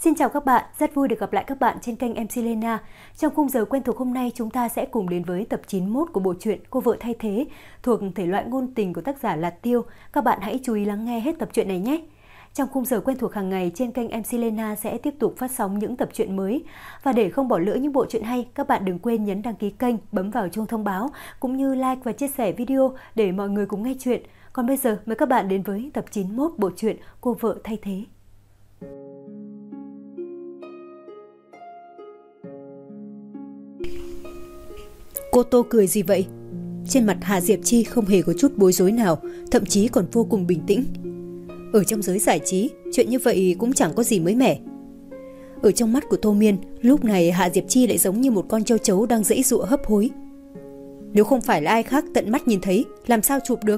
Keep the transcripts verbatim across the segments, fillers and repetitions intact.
Xin chào các bạn, rất vui được gặp lại các bạn trên kênh em xê Lena. Trong khung giờ quen thuộc hôm nay, chúng ta sẽ cùng đến với tập chín mươi mốt của bộ truyện Cô vợ thay thế thuộc thể loại ngôn tình của tác giả là Tiêu. Các bạn hãy chú ý lắng nghe hết tập truyện này nhé. Trong khung giờ quen thuộc hàng ngày trên kênh em xê Lena sẽ tiếp tục phát sóng những tập truyện mới. Và để không bỏ lỡ những bộ truyện hay, các bạn đừng quên nhấn đăng ký kênh, bấm vào chuông thông báo cũng như like và chia sẻ video để mọi người cùng nghe chuyện. Còn bây giờ mời các bạn đến với tập chín mươi mốt bộ truyện Cô vợ thay thế. Cô Tô cười gì vậy? Trên mặt Hạ Diệp Chi không hề có chút bối rối nào, thậm chí còn vô cùng bình tĩnh. Ở trong giới giải trí, chuyện như vậy cũng chẳng có gì mới mẻ. Ở trong mắt của Tô Miên, lúc này Hạ Diệp Chi lại giống như một con trâu chấu đang giãy giụa hấp hối. Nếu không phải là ai khác tận mắt nhìn thấy, làm sao chụp được?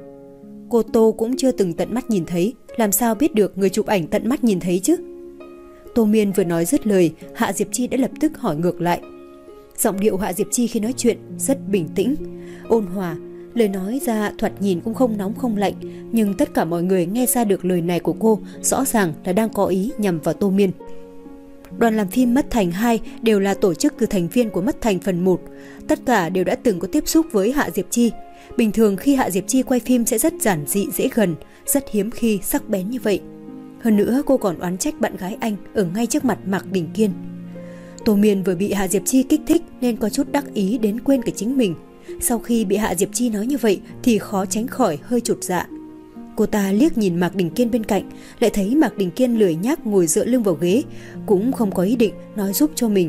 Cô Tô cũng chưa từng tận mắt nhìn thấy, làm sao biết được người chụp ảnh tận mắt nhìn thấy chứ? Tô Miên vừa nói dứt lời, Hạ Diệp Chi đã lập tức hỏi ngược lại. Giọng điệu Hạ Diệp Chi khi nói chuyện rất bình tĩnh, ôn hòa, lời nói ra thoạt nhìn cũng không nóng không lạnh, nhưng tất cả mọi người nghe ra được lời này của cô rõ ràng là đang có ý nhằm vào Tô Miên. Đoàn làm phim Mất Thành hai đều là tổ chức từ thành viên của Mất Thành phần một, tất cả đều đã từng có tiếp xúc với Hạ Diệp Chi. Bình thường khi Hạ Diệp Chi quay phim sẽ rất giản dị dễ gần, rất hiếm khi sắc bén như vậy. Hơn nữa cô còn oán trách bạn gái anh ở ngay trước mặt Mạc Đình Kiên. Tô Miên vừa bị Hạ Diệp Chi kích thích nên có chút đắc ý đến quên cả chính mình. Sau khi bị Hạ Diệp Chi nói như vậy thì khó tránh khỏi hơi chột dạ. Cô ta liếc nhìn Mạc Đình Kiên bên cạnh, lại thấy Mạc Đình Kiên lười nhác ngồi dựa lưng vào ghế, cũng không có ý định nói giúp cho mình.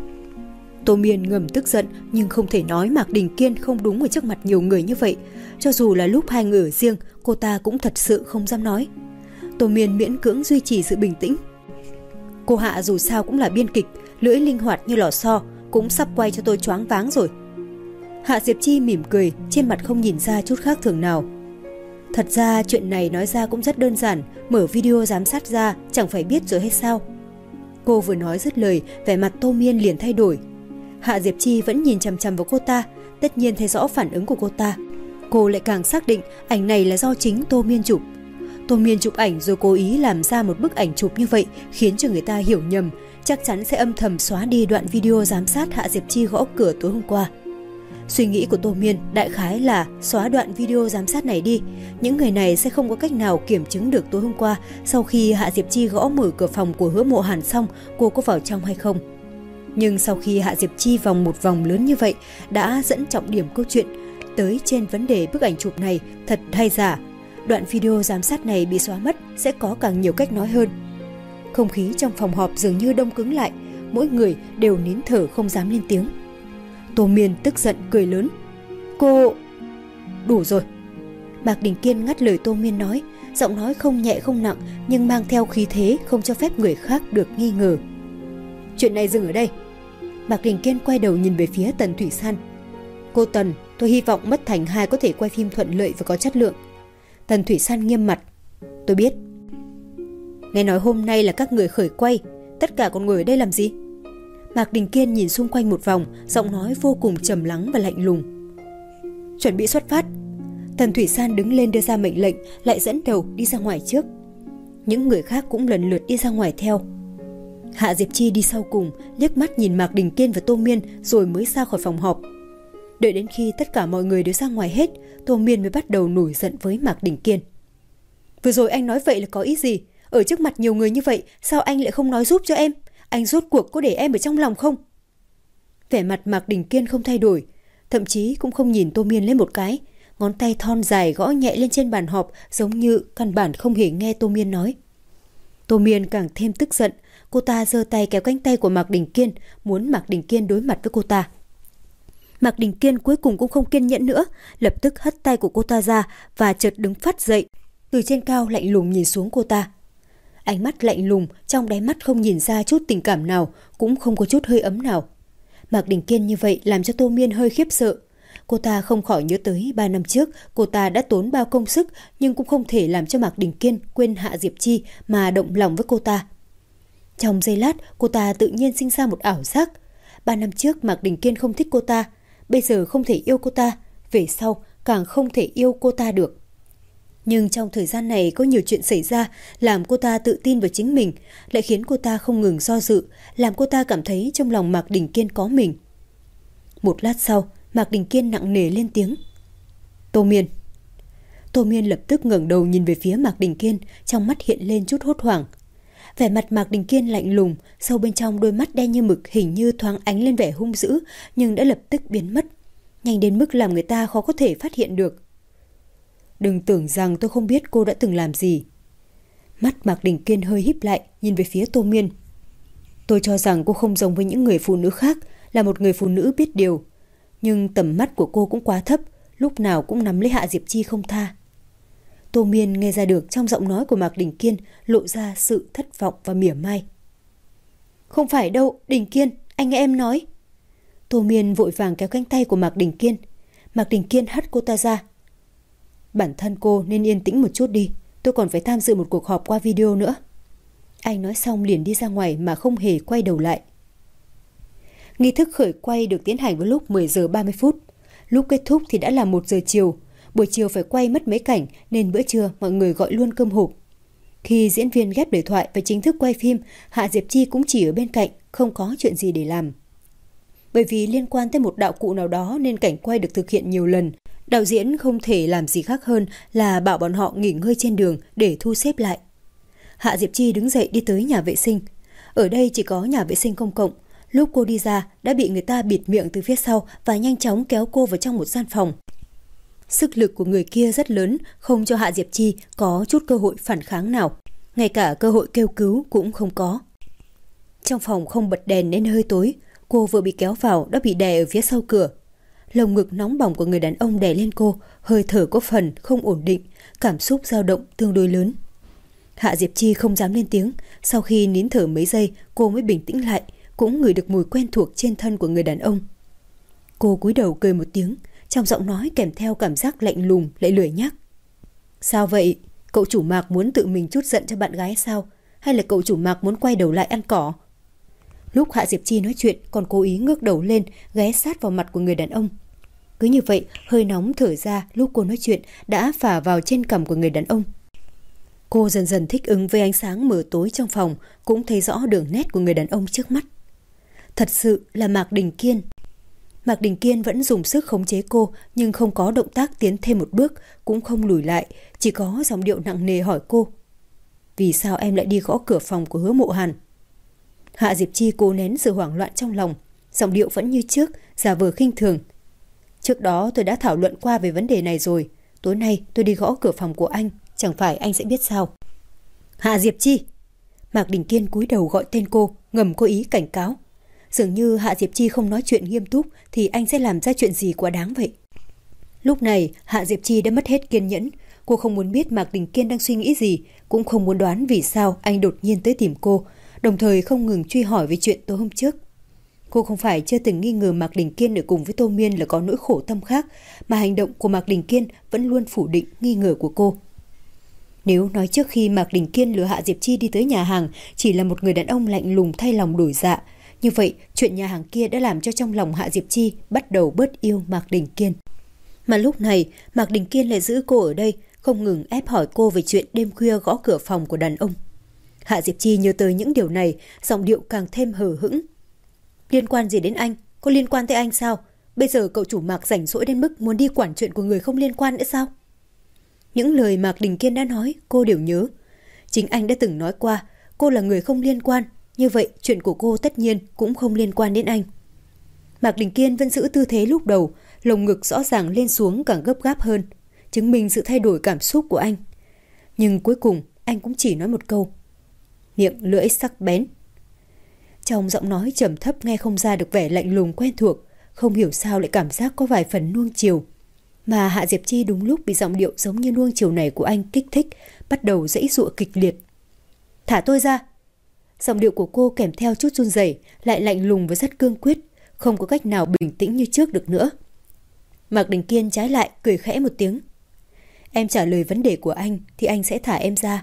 Tô Miên ngầm tức giận nhưng không thể nói Mạc Đình Kiên không đúng ở trước mặt nhiều người như vậy. Cho dù là lúc hai người ở riêng, cô ta cũng thật sự không dám nói. Tô Miên miễn cưỡng duy trì sự bình tĩnh. Cô Hạ dù sao cũng là biên kịch, lưỡi linh hoạt như lò xo, cũng sắp quay cho tôi choáng váng rồi. Hạ Diệp Chi mỉm cười, trên mặt không nhìn ra chút khác thường nào. Thật ra chuyện này nói ra cũng rất đơn giản, mở video giám sát ra chẳng phải biết rồi hay sao? Cô vừa nói dứt lời, vẻ mặt Tô Miên liền thay đổi. Hạ Diệp Chi vẫn nhìn chằm chằm vào cô ta, tất nhiên thấy rõ phản ứng của cô ta. Cô lại càng xác định ảnh này là do chính Tô Miên chụp. Tô Miên chụp ảnh rồi cố ý làm ra một bức ảnh chụp như vậy, khiến cho người ta hiểu nhầm, chắc chắn sẽ âm thầm xóa đi đoạn video giám sát Hạ Diệp Chi gõ cửa tối hôm qua. Suy nghĩ của Tô Miên đại khái là xóa đoạn video giám sát này đi, những người này sẽ không có cách nào kiểm chứng được tối hôm qua sau khi Hạ Diệp Chi gõ mở cửa phòng của Hứa Mộ Hàn xong cô có vào trong hay không. Nhưng sau khi Hạ Diệp Chi vòng một vòng lớn như vậy đã dẫn trọng điểm câu chuyện tới trên vấn đề bức ảnh chụp này thật hay giả, đoạn video giám sát này bị xóa mất sẽ có càng nhiều cách nói hơn. Không khí trong phòng họp dường như đông cứng lại, mỗi người đều nín thở không dám lên tiếng. Tô Miên tức giận cười lớn. Cô... Đủ rồi. Mạc Đình Kiên ngắt lời Tô Miên nói, giọng nói không nhẹ không nặng nhưng mang theo khí thế không cho phép người khác được nghi ngờ. Chuyện này dừng ở đây. Mạc Đình Kiên quay đầu nhìn về phía Tần Thủy San. Cô Tần, tôi hy vọng Mất Thành hai có thể quay phim thuận lợi và có chất lượng. Tần Thủy San nghiêm mặt. Tôi biết. Nghe nói hôm nay là các người khởi quay, tất cả còn ngồi ở đây làm gì? Mạc Đình Kiên nhìn xung quanh một vòng, giọng nói vô cùng trầm lắng và lạnh lùng. Chuẩn bị xuất phát. Tần Thủy San đứng lên đưa ra mệnh lệnh, lại dẫn đầu đi ra ngoài trước. Những người khác cũng lần lượt đi ra ngoài theo. Hạ Diệp Chi đi sau cùng, liếc mắt nhìn Mạc Đình Kiên và Tô Miên rồi mới ra khỏi phòng họp. Đợi đến khi tất cả mọi người đều ra ngoài hết, Tô Miên mới bắt đầu nổi giận với Mạc Đình Kiên. Vừa rồi anh nói vậy là có ý gì? Ở trước mặt nhiều người như vậy, sao anh lại không nói giúp cho em? Anh rốt cuộc có để em ở trong lòng không? Vẻ mặt Mạc Đình Kiên không thay đổi, thậm chí cũng không nhìn Tô Miên lên một cái, ngón tay thon dài gõ nhẹ lên trên bàn họp giống như căn bản không hề nghe Tô Miên nói. Tô Miên càng thêm tức giận, cô ta giơ tay kéo cánh tay của Mạc Đình Kiên, muốn Mạc Đình Kiên đối mặt với cô ta. Mạc Đình Kiên cuối cùng cũng không kiên nhẫn nữa, lập tức hất tay của cô ta ra và chợt đứng phắt dậy, từ trên cao lạnh lùng nhìn xuống cô ta. Ánh mắt lạnh lùng, trong đáy mắt không nhìn ra chút tình cảm nào, cũng không có chút hơi ấm nào. Mạc Đình Kiên như vậy làm cho Tô Miên hơi khiếp sợ. Cô ta không khỏi nhớ tới ba năm trước, cô ta đã tốn bao công sức nhưng cũng không thể làm cho Mạc Đình Kiên quên Hạ Diệp Chi mà động lòng với cô ta. Trong giây lát, cô ta tự nhiên sinh ra một ảo giác. Ba năm trước Mạc Đình Kiên không thích cô ta, bây giờ không thể yêu cô ta, về sau càng không thể yêu cô ta được. Nhưng trong thời gian này có nhiều chuyện xảy ra làm cô ta tự tin vào chính mình, lại khiến cô ta không ngừng do dự, làm cô ta cảm thấy trong lòng Mạc Đình Kiên có mình. Một lát sau, Mạc Đình Kiên nặng nề lên tiếng. Tô Miên. Tô Miên lập tức ngẩng đầu nhìn về phía Mạc Đình Kiên, trong mắt hiện lên chút hốt hoảng. Vẻ mặt Mạc Đình Kiên lạnh lùng, sâu bên trong đôi mắt đen như mực hình như thoáng ánh lên vẻ hung dữ, nhưng đã lập tức biến mất, nhanh đến mức làm người ta khó có thể phát hiện được. Đừng tưởng rằng tôi không biết cô đã từng làm gì. Mắt Mạc Đình Kiên hơi híp lại, nhìn về phía Tô Miên. Tôi cho rằng cô không giống với những người phụ nữ khác, là một người phụ nữ biết điều. Nhưng tầm mắt của cô cũng quá thấp, lúc nào cũng nắm lấy Hạ Diệp Chi không tha. Tô Miên nghe ra được trong giọng nói của Mạc Đình Kiên lộ ra sự thất vọng và mỉa mai. Không phải đâu, Đình Kiên, anh nghe em nói. Tô Miên vội vàng kéo cánh tay của Mạc Đình Kiên. Mạc Đình Kiên hất cô ta ra. Bản thân cô nên yên tĩnh một chút đi, tôi còn phải tham dự một cuộc họp qua video nữa. Anh nói xong liền đi ra ngoài mà không hề quay đầu lại. Nghi thức khởi quay được tiến hành vào lúc mười giờ ba mươi phút. Lúc kết thúc thì đã là một giờ chiều. Buổi chiều phải quay mất mấy cảnh nên bữa trưa mọi người gọi luôn cơm hộp. Khi diễn viên ghép lời thoại và chính thức quay phim, Hạ Diệp Chi cũng chỉ ở bên cạnh, không có chuyện gì để làm. Bởi vì liên quan tới một đạo cụ nào đó nên cảnh quay được thực hiện nhiều lần. Đạo diễn không thể làm gì khác hơn là bảo bọn họ nghỉ ngơi trên đường để thu xếp lại. Hạ Diệp Chi đứng dậy đi tới nhà vệ sinh. Ở đây chỉ có nhà vệ sinh công cộng. Lúc cô đi ra đã bị người ta bịt miệng từ phía sau và nhanh chóng kéo cô vào trong một gian phòng. Sức lực của người kia rất lớn, không cho Hạ Diệp Chi có chút cơ hội phản kháng nào. Ngay cả cơ hội kêu cứu cũng không có. Trong phòng không bật đèn nên hơi tối. Cô vừa bị kéo vào đã bị đè ở phía sau cửa. Lồng ngực nóng bỏng của người đàn ông đè lên cô, hơi thở có phần không ổn định, cảm xúc dao động tương đối lớn. Hạ Diệp Chi không dám lên tiếng. Sau khi nín thở mấy giây, cô mới bình tĩnh lại, cũng ngửi được mùi quen thuộc trên thân của người đàn ông. Cô cúi đầu cười một tiếng, trong giọng nói kèm theo cảm giác lạnh lùng lại lười nhác. Sao vậy? Cậu chủ Mạc muốn tự mình trút giận cho bạn gái sao? Hay là cậu chủ Mạc muốn quay đầu lại ăn cỏ? Lúc Hạ Diệp Chi nói chuyện còn cố ý ngước đầu lên, ghé sát vào mặt của người đàn ông. Cứ như vậy, hơi nóng thở ra lúc cô nói chuyện đã phả vào trên cằm của người đàn ông. Cô dần dần thích ứng với ánh sáng mờ tối trong phòng, cũng thấy rõ đường nét của người đàn ông trước mắt. Thật sự là Mạc Đình Kiên. Mạc Đình Kiên vẫn dùng sức khống chế cô, nhưng không có động tác tiến thêm một bước, cũng không lùi lại, chỉ có giọng điệu nặng nề hỏi cô. Vì sao em lại đi gõ cửa phòng của Hứa Mộ Hàn? Hạ Diệp Chi cố nén sự hoảng loạn trong lòng, giọng điệu vẫn như trước, giả vờ khinh thường. Trước đó tôi đã thảo luận qua về vấn đề này rồi, tối nay tôi đi gõ cửa phòng của anh, chẳng phải anh sẽ biết sao? Hạ Diệp Chi! Mạc Đình Kiên cúi đầu gọi tên cô, ngầm có ý cảnh cáo. Dường như Hạ Diệp Chi không nói chuyện nghiêm túc thì anh sẽ làm ra chuyện gì quá đáng vậy. Lúc này Hạ Diệp Chi đã mất hết kiên nhẫn. Cô không muốn biết Mạc Đình Kiên đang suy nghĩ gì, cũng không muốn đoán vì sao anh đột nhiên tới tìm cô, đồng thời không ngừng truy hỏi về chuyện tối hôm trước. Cô không phải chưa từng nghi ngờ Mạc Đình Kiên ở cùng với Tô Miên là có nỗi khổ tâm khác, mà hành động của Mạc Đình Kiên vẫn luôn phủ định nghi ngờ của cô. Nếu nói trước khi Mạc Đình Kiên lừa Hạ Diệp Chi đi tới nhà hàng chỉ là một người đàn ông lạnh lùng thay lòng đổi dạ, như vậy chuyện nhà hàng kia đã làm cho trong lòng Hạ Diệp Chi bắt đầu bớt yêu Mạc Đình Kiên. Mà lúc này Mạc Đình Kiên lại giữ cô ở đây, không ngừng ép hỏi cô về chuyện đêm khuya gõ cửa phòng của đàn ông. Hạ Diệp Chi nhớ tới những điều này, giọng điệu càng thêm hờ hững. Liên quan gì đến anh? Có liên quan tới anh sao? Bây giờ cậu chủ Mạc rảnh rỗi đến mức muốn đi quản chuyện của người không liên quan nữa sao? Những lời Mạc Đình Kiên đã nói cô đều nhớ. Chính anh đã từng nói qua cô là người không liên quan, như vậy chuyện của cô tất nhiên cũng không liên quan đến anh. Mạc Đình Kiên vẫn giữ tư thế lúc đầu, lồng ngực rõ ràng lên xuống càng gấp gáp hơn, chứng minh sự thay đổi cảm xúc của anh. Nhưng cuối cùng anh cũng chỉ nói một câu: miệng lưỡi sắc bén. Trong giọng nói trầm thấp nghe không ra được vẻ lạnh lùng quen thuộc, không hiểu sao lại cảm giác có vài phần nuông chiều. Mà Hạ Diệp Chi đúng lúc bị giọng điệu giống như nuông chiều này của anh kích thích, bắt đầu giãy giụa kịch liệt. Thả tôi ra! Giọng điệu của cô kèm theo chút run rẩy, lại lạnh lùng và rất cương quyết, không có cách nào bình tĩnh như trước được nữa. Mạc Đình Kiên trái lại cười khẽ một tiếng. Em trả lời vấn đề của anh thì anh sẽ thả em ra.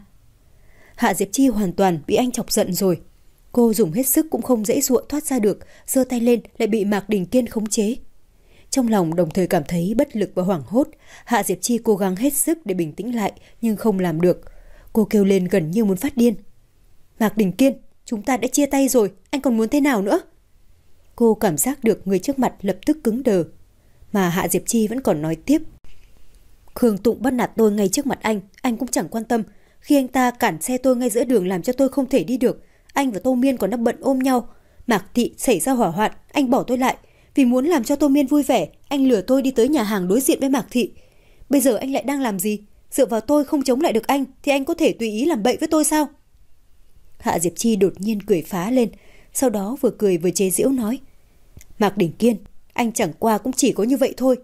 Hạ Diệp Chi hoàn toàn bị anh chọc giận rồi. Cô dùng hết sức cũng không dễ dụa thoát ra được, giơ tay lên lại bị Mạc Đình Kiên khống chế. Trong lòng đồng thời cảm thấy bất lực và hoảng hốt. Hạ Diệp Chi cố gắng hết sức để bình tĩnh lại nhưng không làm được. Cô kêu lên gần như muốn phát điên. Mạc Đình Kiên, chúng ta đã chia tay rồi, anh còn muốn thế nào nữa? Cô cảm giác được người trước mặt lập tức cứng đờ. Mà Hạ Diệp Chi vẫn còn nói tiếp. Khương Tụng bắt nạt tôi ngay trước mặt anh, anh cũng chẳng quan tâm. Khi anh ta cản xe tôi ngay giữa đường làm cho tôi không thể đi được, anh và Tô Miên còn đang bận ôm nhau. Mạc Thị xảy ra hỏa hoạn, anh bỏ tôi lại. Vì muốn làm cho Tô Miên vui vẻ, anh lừa tôi đi tới nhà hàng đối diện với Mạc Thị. Bây giờ anh lại đang làm gì? Dựa vào tôi không chống lại được anh thì anh có thể tùy ý làm bậy với tôi sao? Hạ Diệp Chi đột nhiên cười phá lên, sau đó vừa cười vừa chế giễu nói. Mạc Đình Kiên, anh chẳng qua cũng chỉ có như vậy thôi.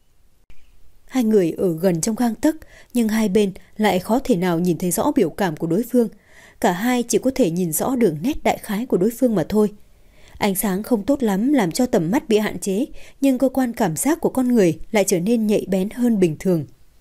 Hai người ở gần trong gang tấc, nhưng hai bên lại khó thể nào nhìn thấy rõ biểu cảm của đối phương. Cả hai chỉ có thể nhìn rõ đường nét đại khái của đối phương mà thôi. Ánh sáng không tốt lắm làm cho tầm mắt bị hạn chế, nhưng cơ quan cảm giác của con người lại trở nên nhạy bén hơn bình thường.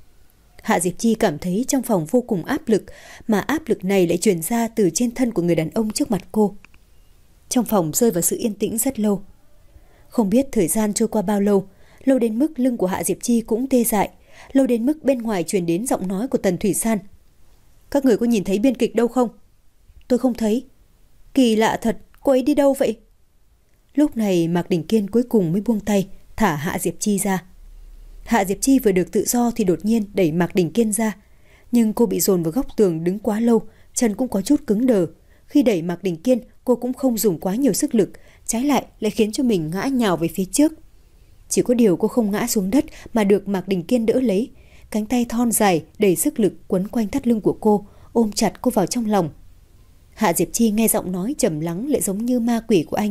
Hạ Diệp Chi cảm thấy trong phòng vô cùng áp lực, mà áp lực này lại truyền ra từ trên thân của người đàn ông trước mặt cô. Trong phòng rơi vào sự yên tĩnh rất lâu. Không biết thời gian trôi qua bao lâu, lâu đến mức lưng của Hạ Diệp Chi cũng tê dại, lâu đến mức bên ngoài truyền đến giọng nói của Tần Thủy San. Các người có nhìn thấy biên kịch đâu không? Tôi không thấy. Kỳ lạ thật, cô ấy đi đâu vậy? Lúc này Mạc Đình Kiên cuối cùng mới buông tay, thả Hạ Diệp Chi ra. Hạ Diệp Chi vừa được tự do thì đột nhiên đẩy Mạc Đình Kiên ra. Nhưng cô bị dồn vào góc tường đứng quá lâu, chân cũng có chút cứng đờ. Khi đẩy Mạc Đình Kiên, cô cũng không dùng quá nhiều sức lực, trái lại lại khiến cho mình ngã nhào về phía trước. Chỉ có điều cô không ngã xuống đất mà được Mạc Đình Kiên đỡ lấy. Cánh tay thon dài đầy sức lực quấn quanh thắt lưng của cô, ôm chặt cô vào trong lòng. Hạ Diệp Chi nghe giọng nói trầm lắng lại giống như ma quỷ của anh.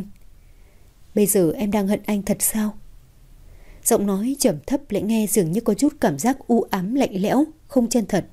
Bây giờ em đang hận anh thật sao? Giọng nói trầm thấp lại nghe dường như có chút cảm giác u ám lạnh lẽo, không chân thật.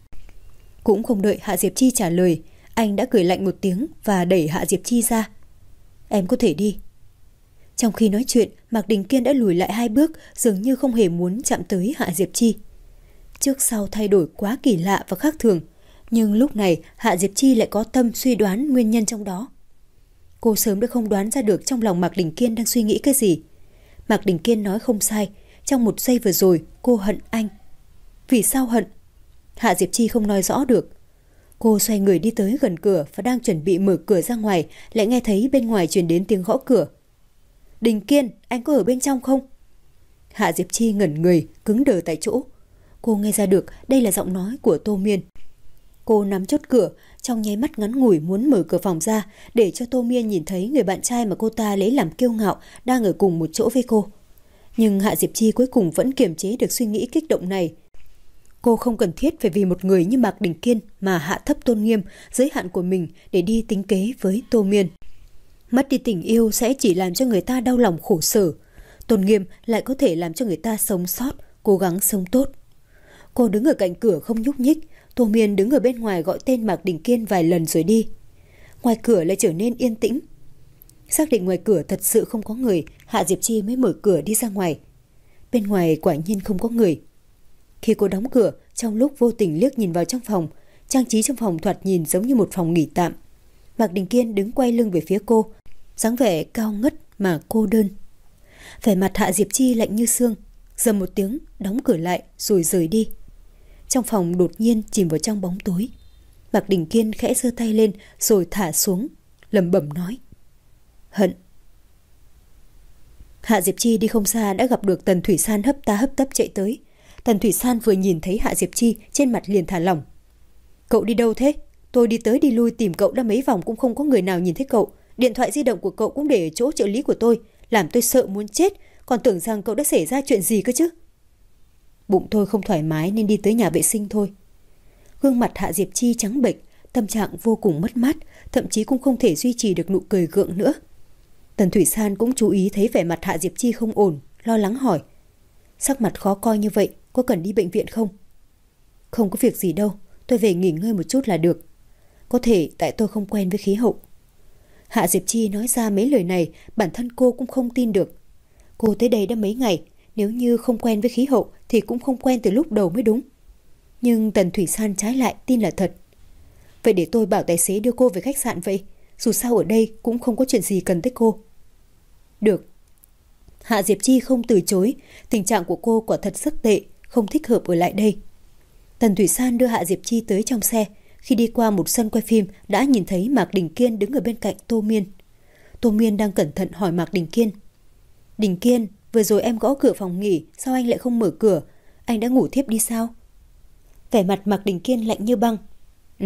Cũng không đợi Hạ Diệp Chi trả lời, anh đã cười lạnh một tiếng và đẩy Hạ Diệp Chi ra. Em có thể đi. Trong khi nói chuyện, Mạc Đình Kiên đã lùi lại hai bước, dường như không hề muốn chạm tới Hạ Diệp Chi. Trước sau thay đổi quá kỳ lạ và khác thường, nhưng lúc này Hạ Diệp Chi lại có tâm suy đoán nguyên nhân trong đó. Cô sớm đã không đoán ra được trong lòng Mạc Đình Kiên đang suy nghĩ cái gì. Mạc Đình Kiên nói không sai, trong một giây vừa rồi cô hận anh. Vì sao hận? Hạ Diệp Chi không nói rõ được. Cô xoay người đi tới gần cửa và đang chuẩn bị mở cửa ra ngoài, lại nghe thấy bên ngoài truyền đến tiếng gõ cửa. Đình Kiên, anh có ở bên trong không? Hạ Diệp Chi ngẩn người, cứng đờ tại chỗ. Cô nghe ra được đây là giọng nói của Tô Miên. Cô nắm chốt cửa, trong nháy mắt ngắn ngủi muốn mở cửa phòng ra để cho Tô Miên nhìn thấy người bạn trai mà cô ta lấy làm kiêu ngạo đang ở cùng một chỗ với cô. Nhưng Hạ Diệp Chi cuối cùng vẫn kiềm chế được suy nghĩ kích động này. Cô không cần thiết phải vì một người như Mạc Đình Kiên mà hạ thấp tôn nghiêm, giới hạn của mình để đi tính kế với Tô Miên. Mất đi tình yêu sẽ chỉ làm cho người ta đau lòng khổ sở. Tôn nghiêm lại có thể làm cho người ta sống sót, cố gắng sống tốt. Cô đứng ở cạnh cửa không nhúc nhích. Tô Miên đứng ở bên ngoài gọi tên Mạc Đình Kiên vài lần rồi đi. Ngoài cửa lại trở nên yên tĩnh. Xác định ngoài cửa thật sự không có người, Hạ Diệp Chi mới mở cửa đi ra ngoài. Bên ngoài quả nhiên không có người. Khi cô đóng cửa, trong lúc vô tình liếc nhìn vào trong phòng, trang trí trong phòng thoạt nhìn giống như một phòng nghỉ tạm. Mạc Đình Kiên đứng quay lưng về phía cô, dáng vẻ cao ngất mà cô đơn. Vẻ mặt Hạ Diệp Chi lạnh như xương, dầm một tiếng đóng cửa lại rồi rời đi. Trong phòng đột nhiên chìm vào trong bóng tối. Mạc Đình Kiên khẽ giơ tay lên rồi thả xuống, lẩm bẩm nói: Hận. Hạ Diệp Chi đi không xa đã gặp được Tần Thủy San hấp tá hấp tấp chạy tới. Tần Thủy San vừa nhìn thấy Hạ Diệp Chi, trên mặt liền thả lỏng. Cậu đi đâu thế? Tôi đi tới đi lui tìm cậu đã mấy vòng cũng không có người nào nhìn thấy cậu. Điện thoại di động của cậu cũng để ở chỗ trợ lý của tôi, làm tôi sợ muốn chết, còn tưởng rằng cậu đã xảy ra chuyện gì cơ chứ. Bụng tôi không thoải mái nên đi tới nhà vệ sinh thôi. Gương mặt Hạ Diệp Chi trắng bệch, tâm trạng vô cùng mất mát, thậm chí cũng không thể duy trì được nụ cười gượng nữa. Tần Thủy San cũng chú ý thấy vẻ mặt Hạ Diệp Chi không ổn, lo lắng hỏi: Sắc mặt khó coi như vậy, có cần đi bệnh viện không? Không có việc gì đâu, tôi về nghỉ ngơi một chút là được. Có thể tại tôi không quen với khí hậu. Hạ Diệp Chi nói ra mấy lời này, bản thân cô cũng không tin được. Cô tới đây đã mấy ngày, nếu như không quen với khí hậu thì cũng không quen từ lúc đầu mới đúng. Nhưng Tần Thủy San trái lại tin là thật. Vậy để tôi bảo tài xế đưa cô về khách sạn vậy, dù sao ở đây cũng không có chuyện gì cần tới cô. Được. Hạ Diệp Chi không từ chối, tình trạng của cô quả thật rất tệ, không thích hợp ở lại đây. Tần Thủy San đưa Hạ Diệp Chi tới trong xe. Khi đi qua một sân quay phim đã nhìn thấy Mạc Đình Kiên đứng ở bên cạnh Tô Miên. Tô Miên đang cẩn thận hỏi Mạc Đình Kiên. Đình Kiên, vừa rồi em gõ cửa phòng nghỉ, sao anh lại không mở cửa? Anh đã ngủ thiếp đi sao? Vẻ mặt Mạc Đình Kiên lạnh như băng. Ừ.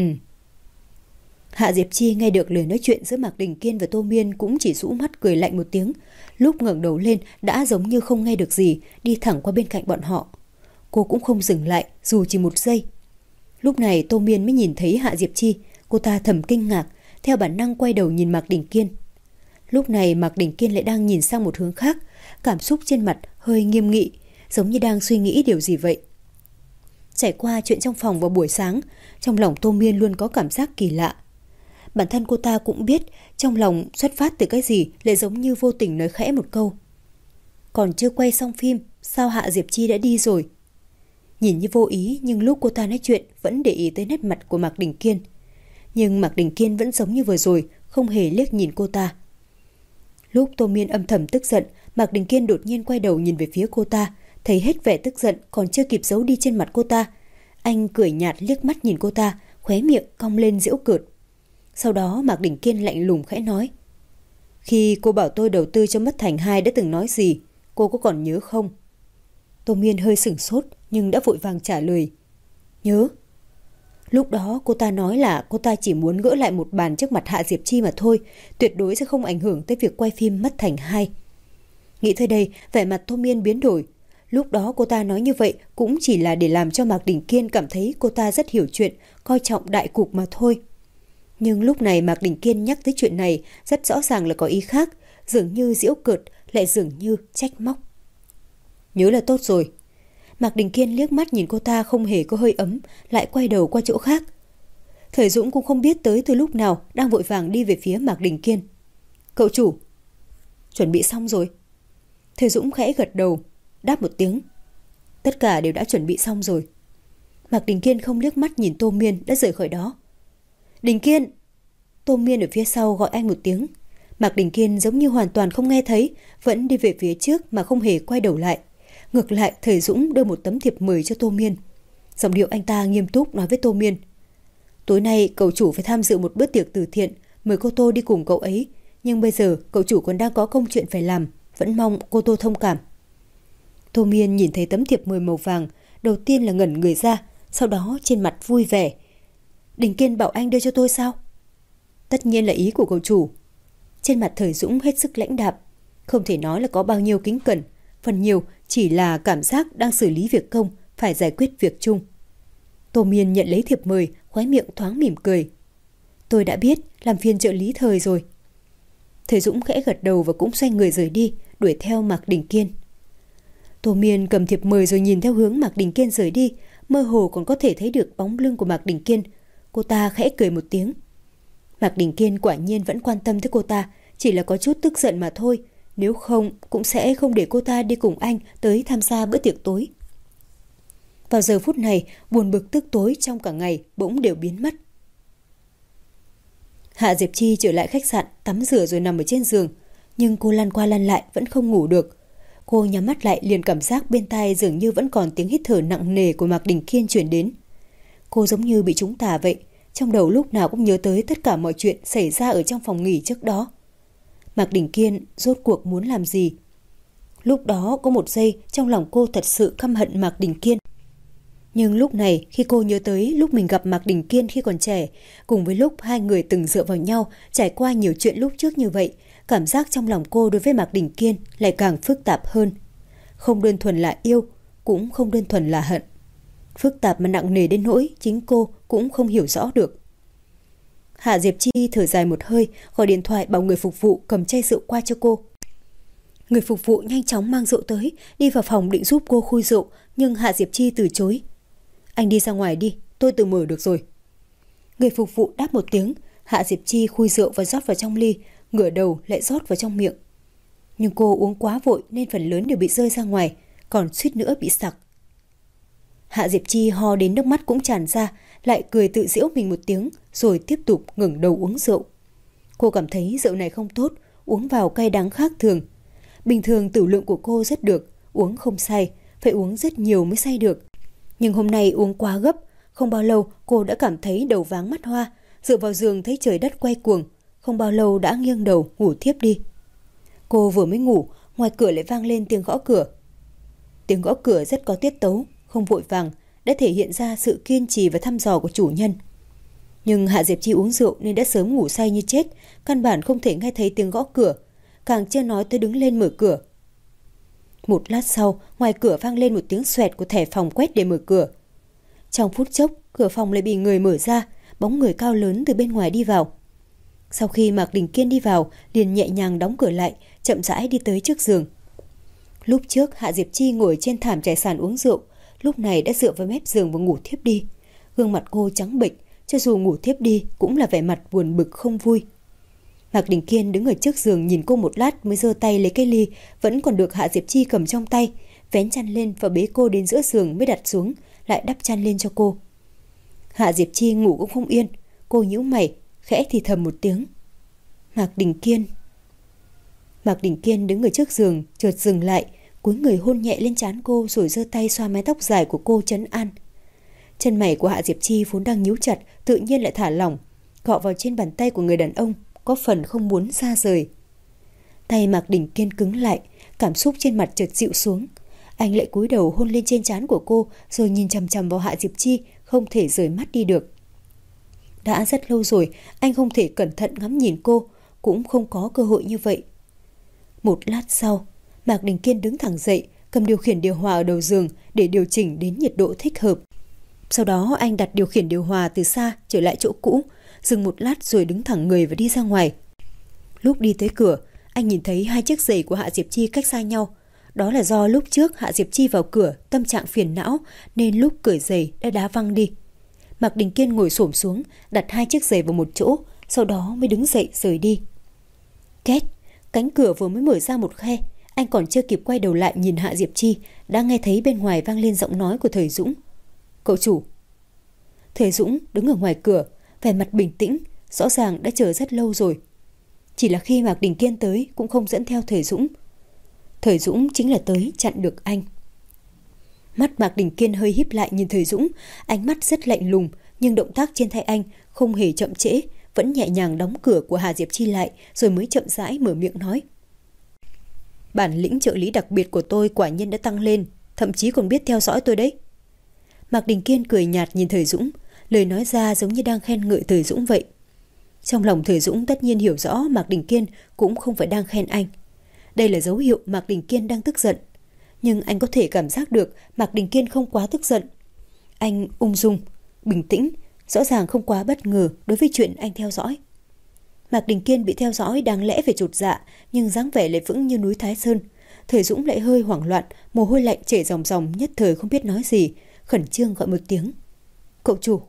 Hạ Diệp Chi nghe được lời nói chuyện giữa Mạc Đình Kiên và Tô Miên cũng chỉ rũ mắt cười lạnh một tiếng. Lúc ngẩng đầu lên đã giống như không nghe được gì, đi thẳng qua bên cạnh bọn họ. Cô cũng không dừng lại dù chỉ một giây. Lúc này Tô Miên mới nhìn thấy Hạ Diệp Chi. Cô ta thầm kinh ngạc, theo bản năng quay đầu nhìn Mạc Đình Kiên. Lúc này Mạc Đình Kiên lại đang nhìn sang một hướng khác, cảm xúc trên mặt hơi nghiêm nghị, giống như đang suy nghĩ điều gì vậy. Trải qua chuyện trong phòng vào buổi sáng, trong lòng Tô Miên luôn có cảm giác kỳ lạ. Bản thân cô ta cũng biết trong lòng xuất phát từ cái gì, lại giống như vô tình nói khẽ một câu. Còn chưa quay xong phim, sao Hạ Diệp Chi đã đi rồi? Nhìn như vô ý, nhưng lúc cô ta nói chuyện vẫn để ý tới nét mặt của Mạc Đình Kiên. Nhưng Mạc Đình Kiên vẫn giống như vừa rồi, không hề liếc nhìn cô ta. Lúc Tô Miên âm thầm tức giận, Mạc Đình Kiên đột nhiên quay đầu nhìn về phía cô ta, thấy hết vẻ tức giận còn chưa kịp giấu đi trên mặt cô ta. Anh cười nhạt liếc mắt nhìn cô ta, khóe miệng cong lên giễu cợt. Sau đó Mạc Đình Kiên lạnh lùng khẽ nói. Khi cô bảo tôi đầu tư cho Mất Thành hai đã từng nói gì, cô có còn nhớ không? Tô Miên hơi sửng sốt nhưng đã vội vàng trả lời. Nhớ. Lúc đó cô ta nói là cô ta chỉ muốn gỡ lại một bàn trước mặt Hạ Diệp Chi mà thôi, tuyệt đối sẽ không ảnh hưởng tới việc quay phim Mất Thành hai. Nghĩ tới đây, vẻ mặt Tô Miên biến đổi. Lúc đó cô ta nói như vậy cũng chỉ là để làm cho Mạc Đình Kiên cảm thấy cô ta rất hiểu chuyện, coi trọng đại cục mà thôi. Nhưng lúc này Mạc Đình Kiên nhắc tới chuyện này rất rõ ràng là có ý khác, dường như giễu cợt, lại dường như trách móc. Nhớ là tốt rồi. Mạc Đình Kiên liếc mắt nhìn cô ta không hề có hơi ấm, lại quay đầu qua chỗ khác. Thời Dũng cũng không biết tới từ lúc nào, đang vội vàng đi về phía Mạc Đình Kiên. Cậu chủ, chuẩn bị xong rồi. Thời Dũng khẽ gật đầu, đáp một tiếng. Tất cả đều đã chuẩn bị xong rồi. Mạc Đình Kiên không liếc mắt nhìn Tô Miên đã rời khỏi đó. Đình Kiên! Tô Miên ở phía sau gọi anh một tiếng. Mạc Đình Kiên giống như hoàn toàn không nghe thấy, vẫn đi về phía trước mà không hề quay đầu lại. Ngược lại, Thời Dũng đưa một tấm thiệp mời cho Tô Miên. Giọng điệu anh ta nghiêm túc nói với Tô Miên. Tối nay cậu chủ phải tham dự một bữa tiệc từ thiện, mời cô Tô đi cùng cậu ấy. Nhưng bây giờ cậu chủ còn đang có công chuyện phải làm, vẫn mong cô Tô thông cảm. Tô Miên nhìn thấy tấm thiệp mời màu vàng, đầu tiên là ngẩn người ra, sau đó trên mặt vui vẻ. Đình Kiên bảo anh đưa cho tôi sao? Tất nhiên là ý của cậu chủ. Trên mặt Thời Dũng hết sức lãnh đạm, không thể nói là có bao nhiêu kính cẩn, phần nhiều chỉ là cảm giác đang xử lý việc công, phải giải quyết việc chung. Tô Miên nhận lấy thiệp mời, khóe miệng thoáng mỉm cười. Tôi đã biết, làm phiền trợ lý Thời rồi. Thời Dũng khẽ gật đầu và cũng xoay người rời đi, đuổi theo Mạc Đình Kiên. Tô Miên cầm thiệp mời rồi nhìn theo hướng Mạc Đình Kiên rời đi, mơ hồ còn có thể thấy được bóng lưng của Mạc Đình Kiên. Cô ta khẽ cười một tiếng. Mạc Đình Kiên quả nhiên vẫn quan tâm tới cô ta, chỉ là có chút tức giận mà thôi. Nếu không, cũng sẽ không để cô ta đi cùng anh tới tham gia bữa tiệc tối. Vào giờ phút này, buồn bực tức tối trong cả ngày bỗng đều biến mất. Hạ Diệp Chi trở lại khách sạn, tắm rửa rồi nằm ở trên giường. Nhưng cô lăn qua lăn lại vẫn không ngủ được. Cô nhắm mắt lại liền cảm giác bên tai dường như vẫn còn tiếng hít thở nặng nề của Mạc Đình Kiên truyền đến. Cô giống như bị trúng tà vậy, trong đầu lúc nào cũng nhớ tới tất cả mọi chuyện xảy ra ở trong phòng nghỉ trước đó. Mạc Đình Kiên rốt cuộc muốn làm gì? Lúc đó có một giây trong lòng cô thật sự căm hận Mạc Đình Kiên. Nhưng lúc này khi cô nhớ tới lúc mình gặp Mạc Đình Kiên khi còn trẻ, cùng với lúc hai người từng dựa vào nhau, trải qua nhiều chuyện lúc trước như vậy, cảm giác trong lòng cô đối với Mạc Đình Kiên lại càng phức tạp hơn. Không đơn thuần là yêu, cũng không đơn thuần là hận. Phức tạp mà nặng nề đến nỗi chính cô cũng không hiểu rõ được. Hạ Diệp Chi thở dài một hơi, gọi điện thoại bảo người phục vụ cầm chai rượu qua cho cô. Người phục vụ nhanh chóng mang rượu tới, đi vào phòng định giúp cô khui rượu, nhưng Hạ Diệp Chi từ chối. Anh đi ra ngoài đi, tôi tự mở được rồi. Người phục vụ đáp một tiếng, Hạ Diệp Chi khui rượu và rót vào trong ly, ngửa đầu lại rót vào trong miệng. Nhưng cô uống quá vội nên phần lớn đều bị rơi ra ngoài, còn suýt nữa bị sặc. Hạ Diệp Chi ho đến nước mắt cũng tràn ra, lại cười tự giễu mình một tiếng, rồi tiếp tục ngẩng đầu uống rượu. Cô cảm thấy rượu này không tốt, uống vào cay đắng khác thường. Bình thường tửu lượng của cô rất được, uống không say, phải uống rất nhiều mới say được. Nhưng hôm nay uống quá gấp, không bao lâu cô đã cảm thấy đầu váng mắt hoa, dựa vào giường thấy trời đất quay cuồng, không bao lâu đã nghiêng đầu ngủ thiếp đi. Cô vừa mới ngủ, ngoài cửa lại vang lên tiếng gõ cửa. Tiếng gõ cửa rất có tiết tấu, không vội vàng, đã thể hiện ra sự kiên trì và thăm dò của chủ nhân. Nhưng Hạ Diệp Chi uống rượu nên đã sớm ngủ say như chết, căn bản không thể nghe thấy tiếng gõ cửa, càng chưa nói tới đứng lên mở cửa. Một lát sau, ngoài cửa vang lên một tiếng xoẹt của thẻ phòng quét để mở cửa. Trong phút chốc, cửa phòng lại bị người mở ra, bóng người cao lớn từ bên ngoài đi vào. Sau khi Mạc Đình Kiên đi vào, liền nhẹ nhàng đóng cửa lại, chậm rãi đi tới trước giường. Lúc trước Hạ Diệp Chi ngồi trên thảm trải sàn uống rượu, lúc này đã dựa vào mép giường và ngủ thiếp đi. Gương mặt cô trắng bệch, cho dù ngủ thiếp đi cũng là vẻ mặt buồn bực không vui. Mạc Đình Kiên đứng ở trước giường nhìn cô một lát mới giơ tay lấy cái ly vẫn còn được Hạ Diệp Chi cầm trong tay, vén chăn lên và bế cô đến giữa giường mới đặt xuống, lại đắp chăn lên cho cô. Hạ Diệp Chi ngủ cũng không yên, cô nhíu mày, khẽ thì thầm một tiếng. Mạc Đình Kiên. Mạc Đình Kiên đứng ở trước giường, chợt dừng lại, cúi người hôn nhẹ lên trán cô rồi giơ tay xoa mái tóc dài của cô trấn an. Chân mày của Hạ Diệp Chi vốn đang nhíu chặt, tự nhiên lại thả lỏng, cọ vào trên bàn tay của người đàn ông, có phần không muốn xa rời. Tay Mạc Đình Kiên cứng lại, cảm xúc trên mặt chợt dịu xuống. Anh lại cúi đầu hôn lên trên trán của cô, rồi nhìn chằm chằm vào Hạ Diệp Chi, không thể rời mắt đi được. Đã rất lâu rồi, anh không thể cẩn thận ngắm nhìn cô, cũng không có cơ hội như vậy. Một lát sau, Mạc Đình Kiên đứng thẳng dậy, cầm điều khiển điều hòa ở đầu giường để điều chỉnh đến nhiệt độ thích hợp. Sau đó anh đặt điều khiển điều hòa từ xa trở lại chỗ cũ, dừng một lát rồi đứng thẳng người và đi ra ngoài. Lúc đi tới cửa, anh nhìn thấy hai chiếc giày của Hạ Diệp Chi cách xa nhau. Đó là do lúc trước Hạ Diệp Chi vào cửa tâm trạng phiền não nên lúc cởi giày đã đá văng đi. Mạc Đình Kiên ngồi xổm xuống, đặt hai chiếc giày vào một chỗ, sau đó mới đứng dậy rời đi. Két, cánh cửa vừa mới mở ra một khe, anh còn chưa kịp quay đầu lại nhìn Hạ Diệp Chi, đã nghe thấy bên ngoài vang lên giọng nói của Thời Dũng. Cậu chủ. Thời Dũng đứng ở ngoài cửa, vẻ mặt bình tĩnh, rõ ràng đã chờ rất lâu rồi. Chỉ là khi Mạc Đình Kiên tới cũng không dẫn theo Thời Dũng. Thời Dũng chính là tới chặn được anh. Mắt Mạc Đình Kiên hơi híp lại nhìn Thời Dũng, ánh mắt rất lạnh lùng, nhưng động tác trên tay anh không hề chậm trễ, vẫn nhẹ nhàng đóng cửa của Hà Diệp Chi lại rồi mới chậm rãi mở miệng nói. Bản lĩnh trợ lý đặc biệt của tôi quả nhiên đã tăng lên, thậm chí còn biết theo dõi tôi đấy. Mạc Đình Kiên cười nhạt nhìn Thời Dũng, lời nói ra giống như đang khen ngợi Thời Dũng vậy. Trong lòng Thời Dũng tất nhiên hiểu rõ Mạc Đình Kiên cũng không phải đang khen anh. Đây là dấu hiệu Mạc Đình Kiên đang tức giận. Nhưng anh có thể cảm giác được Mạc Đình Kiên không quá tức giận. Anh ung dung, bình tĩnh, rõ ràng không quá bất ngờ đối với chuyện anh theo dõi. Mạc Đình Kiên bị theo dõi đáng lẽ phải chột dạ, nhưng dáng vẻ lại vững như núi Thái Sơn. Thời Dũng lại hơi hoảng loạn, mồ hôi lạnh chảy ròng ròng, nhất thời không biết nói gì, khẩn trương gọi một tiếng. Cậu chủ.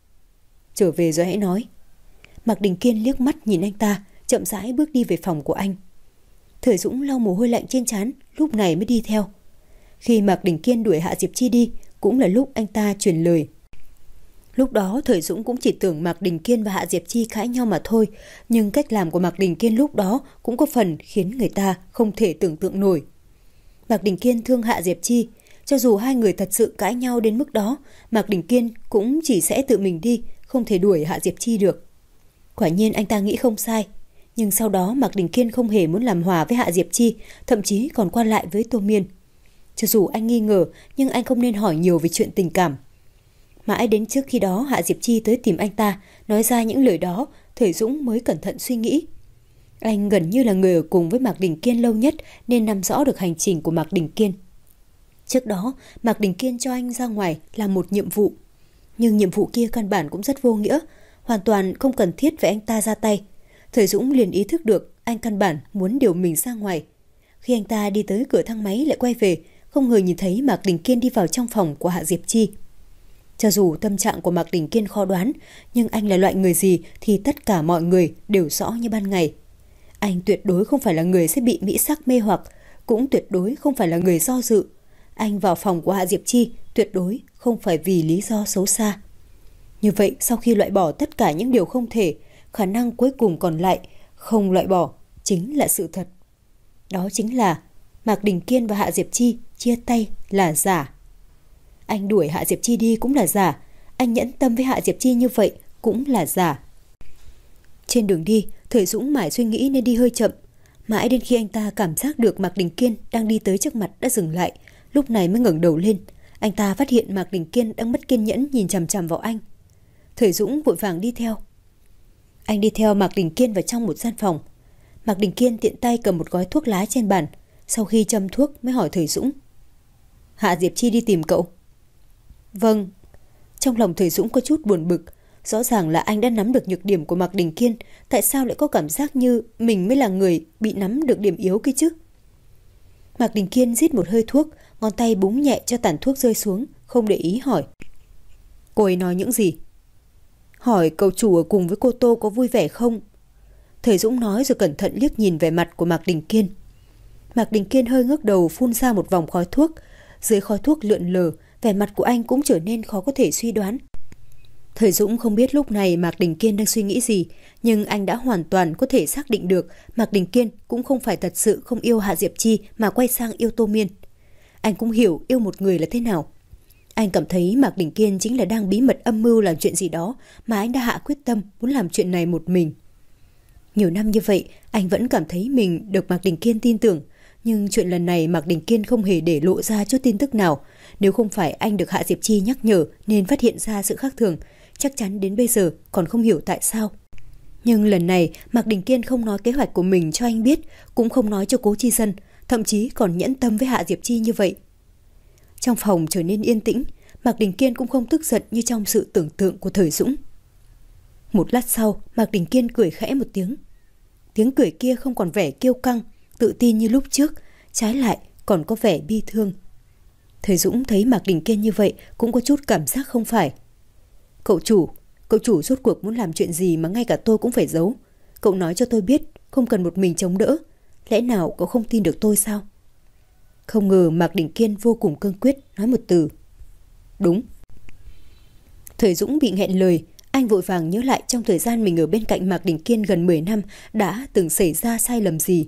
Trở về rồi hãy nói. Mạc Đình Kiên liếc mắt nhìn anh ta, chậm rãi bước đi về phòng của anh. Thời Dũng lau mồ hôi lạnh trên trán, lúc này mới đi theo. Khi Mạc Đình Kiên đuổi Hạ Diệp Chi đi, cũng là lúc anh ta truyền lời. Lúc đó Thời Dũng cũng chỉ tưởng Mạc Đình Kiên và Hạ Diệp Chi cãi nhau mà thôi, nhưng cách làm của Mạc Đình Kiên lúc đó cũng có phần khiến người ta không thể tưởng tượng nổi. Mạc Đình Kiên thương Hạ Diệp Chi, cho dù hai người thật sự cãi nhau đến mức đó, Mạc Đình Kiên cũng chỉ sẽ tự mình đi, không thể đuổi Hạ Diệp Chi được. Quả nhiên anh ta nghĩ không sai, nhưng sau đó Mạc Đình Kiên không hề muốn làm hòa với Hạ Diệp Chi, thậm chí còn qua lại với Tô Miên. Cho dù anh nghi ngờ, nhưng anh không nên hỏi nhiều về chuyện tình cảm. Mãi đến trước khi đó Hạ Diệp Chi tới tìm anh ta, nói ra những lời đó, Thời Dũng mới cẩn thận suy nghĩ. Anh gần như là người ở cùng với Mạc Đình Kiên lâu nhất nên nắm rõ được hành trình của Mạc Đình Kiên. Trước đó, Mạc Đình Kiên cho anh ra ngoài làm một nhiệm vụ. Nhưng nhiệm vụ kia căn bản cũng rất vô nghĩa, hoàn toàn không cần thiết phải anh ta ra tay. Thời Dũng liền ý thức được anh căn bản muốn điều mình ra ngoài. Khi anh ta đi tới cửa thang máy lại quay về, không ngờ nhìn thấy Mạc Đình Kiên đi vào trong phòng của Hạ Diệp Chi. Cho dù tâm trạng của Mạc Đình Kiên khó đoán, nhưng anh là loại người gì thì tất cả mọi người đều rõ như ban ngày. Anh tuyệt đối không phải là người sẽ bị mỹ sắc mê hoặc, cũng tuyệt đối không phải là người do dự. Anh vào phòng của Hạ Diệp Chi tuyệt đối không phải vì lý do xấu xa. Như vậy, sau khi loại bỏ tất cả những điều không thể, khả năng cuối cùng còn lại không loại bỏ chính là sự thật. Đó chính là Mạc Đình Kiên và Hạ Diệp Chi chia tay là giả. Anh đuổi Hạ Diệp Chi đi cũng là giả. Anh nhẫn tâm với Hạ Diệp Chi như vậy cũng là giả. Trên đường đi, Thời Dũng mãi suy nghĩ nên đi hơi chậm. Mãi đến khi anh ta cảm giác được Mạc Đình Kiên đang đi tới trước mặt đã dừng lại, lúc này mới ngẩng đầu lên. Anh ta phát hiện Mạc Đình Kiên đang mất kiên nhẫn nhìn chằm chằm vào anh. Thời Dũng vội vàng đi theo. Anh đi theo Mạc Đình Kiên vào trong một gian phòng. Mạc Đình Kiên tiện tay cầm một gói thuốc lá trên bàn. Sau khi châm thuốc mới hỏi Thời Dũng: Hạ Diệp Chi đi tìm cậu? Vâng. Trong lòng Thời Dũng có chút buồn bực. Rõ ràng là anh đã nắm được nhược điểm của Mạc Đình Kiên, tại sao lại có cảm giác như mình mới là người bị nắm được điểm yếu kia chứ? Mạc Đình Kiên rít một hơi thuốc, ngón tay búng nhẹ cho tàn thuốc rơi xuống, không để ý hỏi: Cô ấy nói những gì? Hỏi cậu chủ ở cùng với cô Tô có vui vẻ không? Thời Dũng nói rồi cẩn thận liếc nhìn về mặt của Mạc Đình Kiên. Mạc Đình Kiên hơi ngước đầu phun ra một vòng khói thuốc. Dưới khói thuốc lượn lờ, vẻ mặt của anh cũng trở nên khó có thể suy đoán. Thời Dũng không biết lúc này Mạc Đình Kiên đang suy nghĩ gì, nhưng anh đã hoàn toàn có thể xác định được Mạc Đình Kiên cũng không phải thật sự không yêu Hạ Diệp Chi mà quay sang yêu Tô Miên. Anh cũng hiểu yêu một người là thế nào. Anh cảm thấy Mạc Đình Kiên chính là đang bí mật âm mưu làm chuyện gì đó mà anh đã hạ quyết tâm muốn làm chuyện này một mình. Nhiều năm như vậy, anh vẫn cảm thấy mình được Mạc Đình Kiên tin tưởng, nhưng chuyện lần này Mạc Đình Kiên không hề để lộ ra chút tin tức nào. Nếu không phải anh được Hạ Diệp Chi nhắc nhở nên phát hiện ra sự khác thường, chắc chắn đến bây giờ còn không hiểu tại sao. Nhưng lần này Mạc Đình Kiên không nói kế hoạch của mình cho anh biết, cũng không nói cho Cố Chi Dân, thậm chí còn nhẫn tâm với Hạ Diệp Chi như vậy. Trong phòng trở nên yên tĩnh, Mạc Đình Kiên cũng không tức giận như trong sự tưởng tượng của Thời Dũng. Một lát sau, Mạc Đình Kiên cười khẽ một tiếng. Tiếng cười kia không còn vẻ kiêu căng, tự tin như lúc trước, trái lại còn có vẻ bi thương. Thời Dũng thấy Mạc Đình Kiên như vậy cũng có chút cảm giác không phải. Cậu chủ, cậu chủ rốt cuộc muốn làm chuyện gì mà ngay cả tôi cũng phải giấu? Cậu nói cho tôi biết, không cần một mình chống đỡ. Lẽ nào cậu không tin được tôi sao? Không ngờ Mạc Đình Kiên vô cùng cương quyết nói một từ: đúng. Thời Dũng bị nghẹn lời. Anh vội vàng nhớ lại trong thời gian mình ở bên cạnh Mạc Đình Kiên gần mười năm đã từng xảy ra sai lầm gì.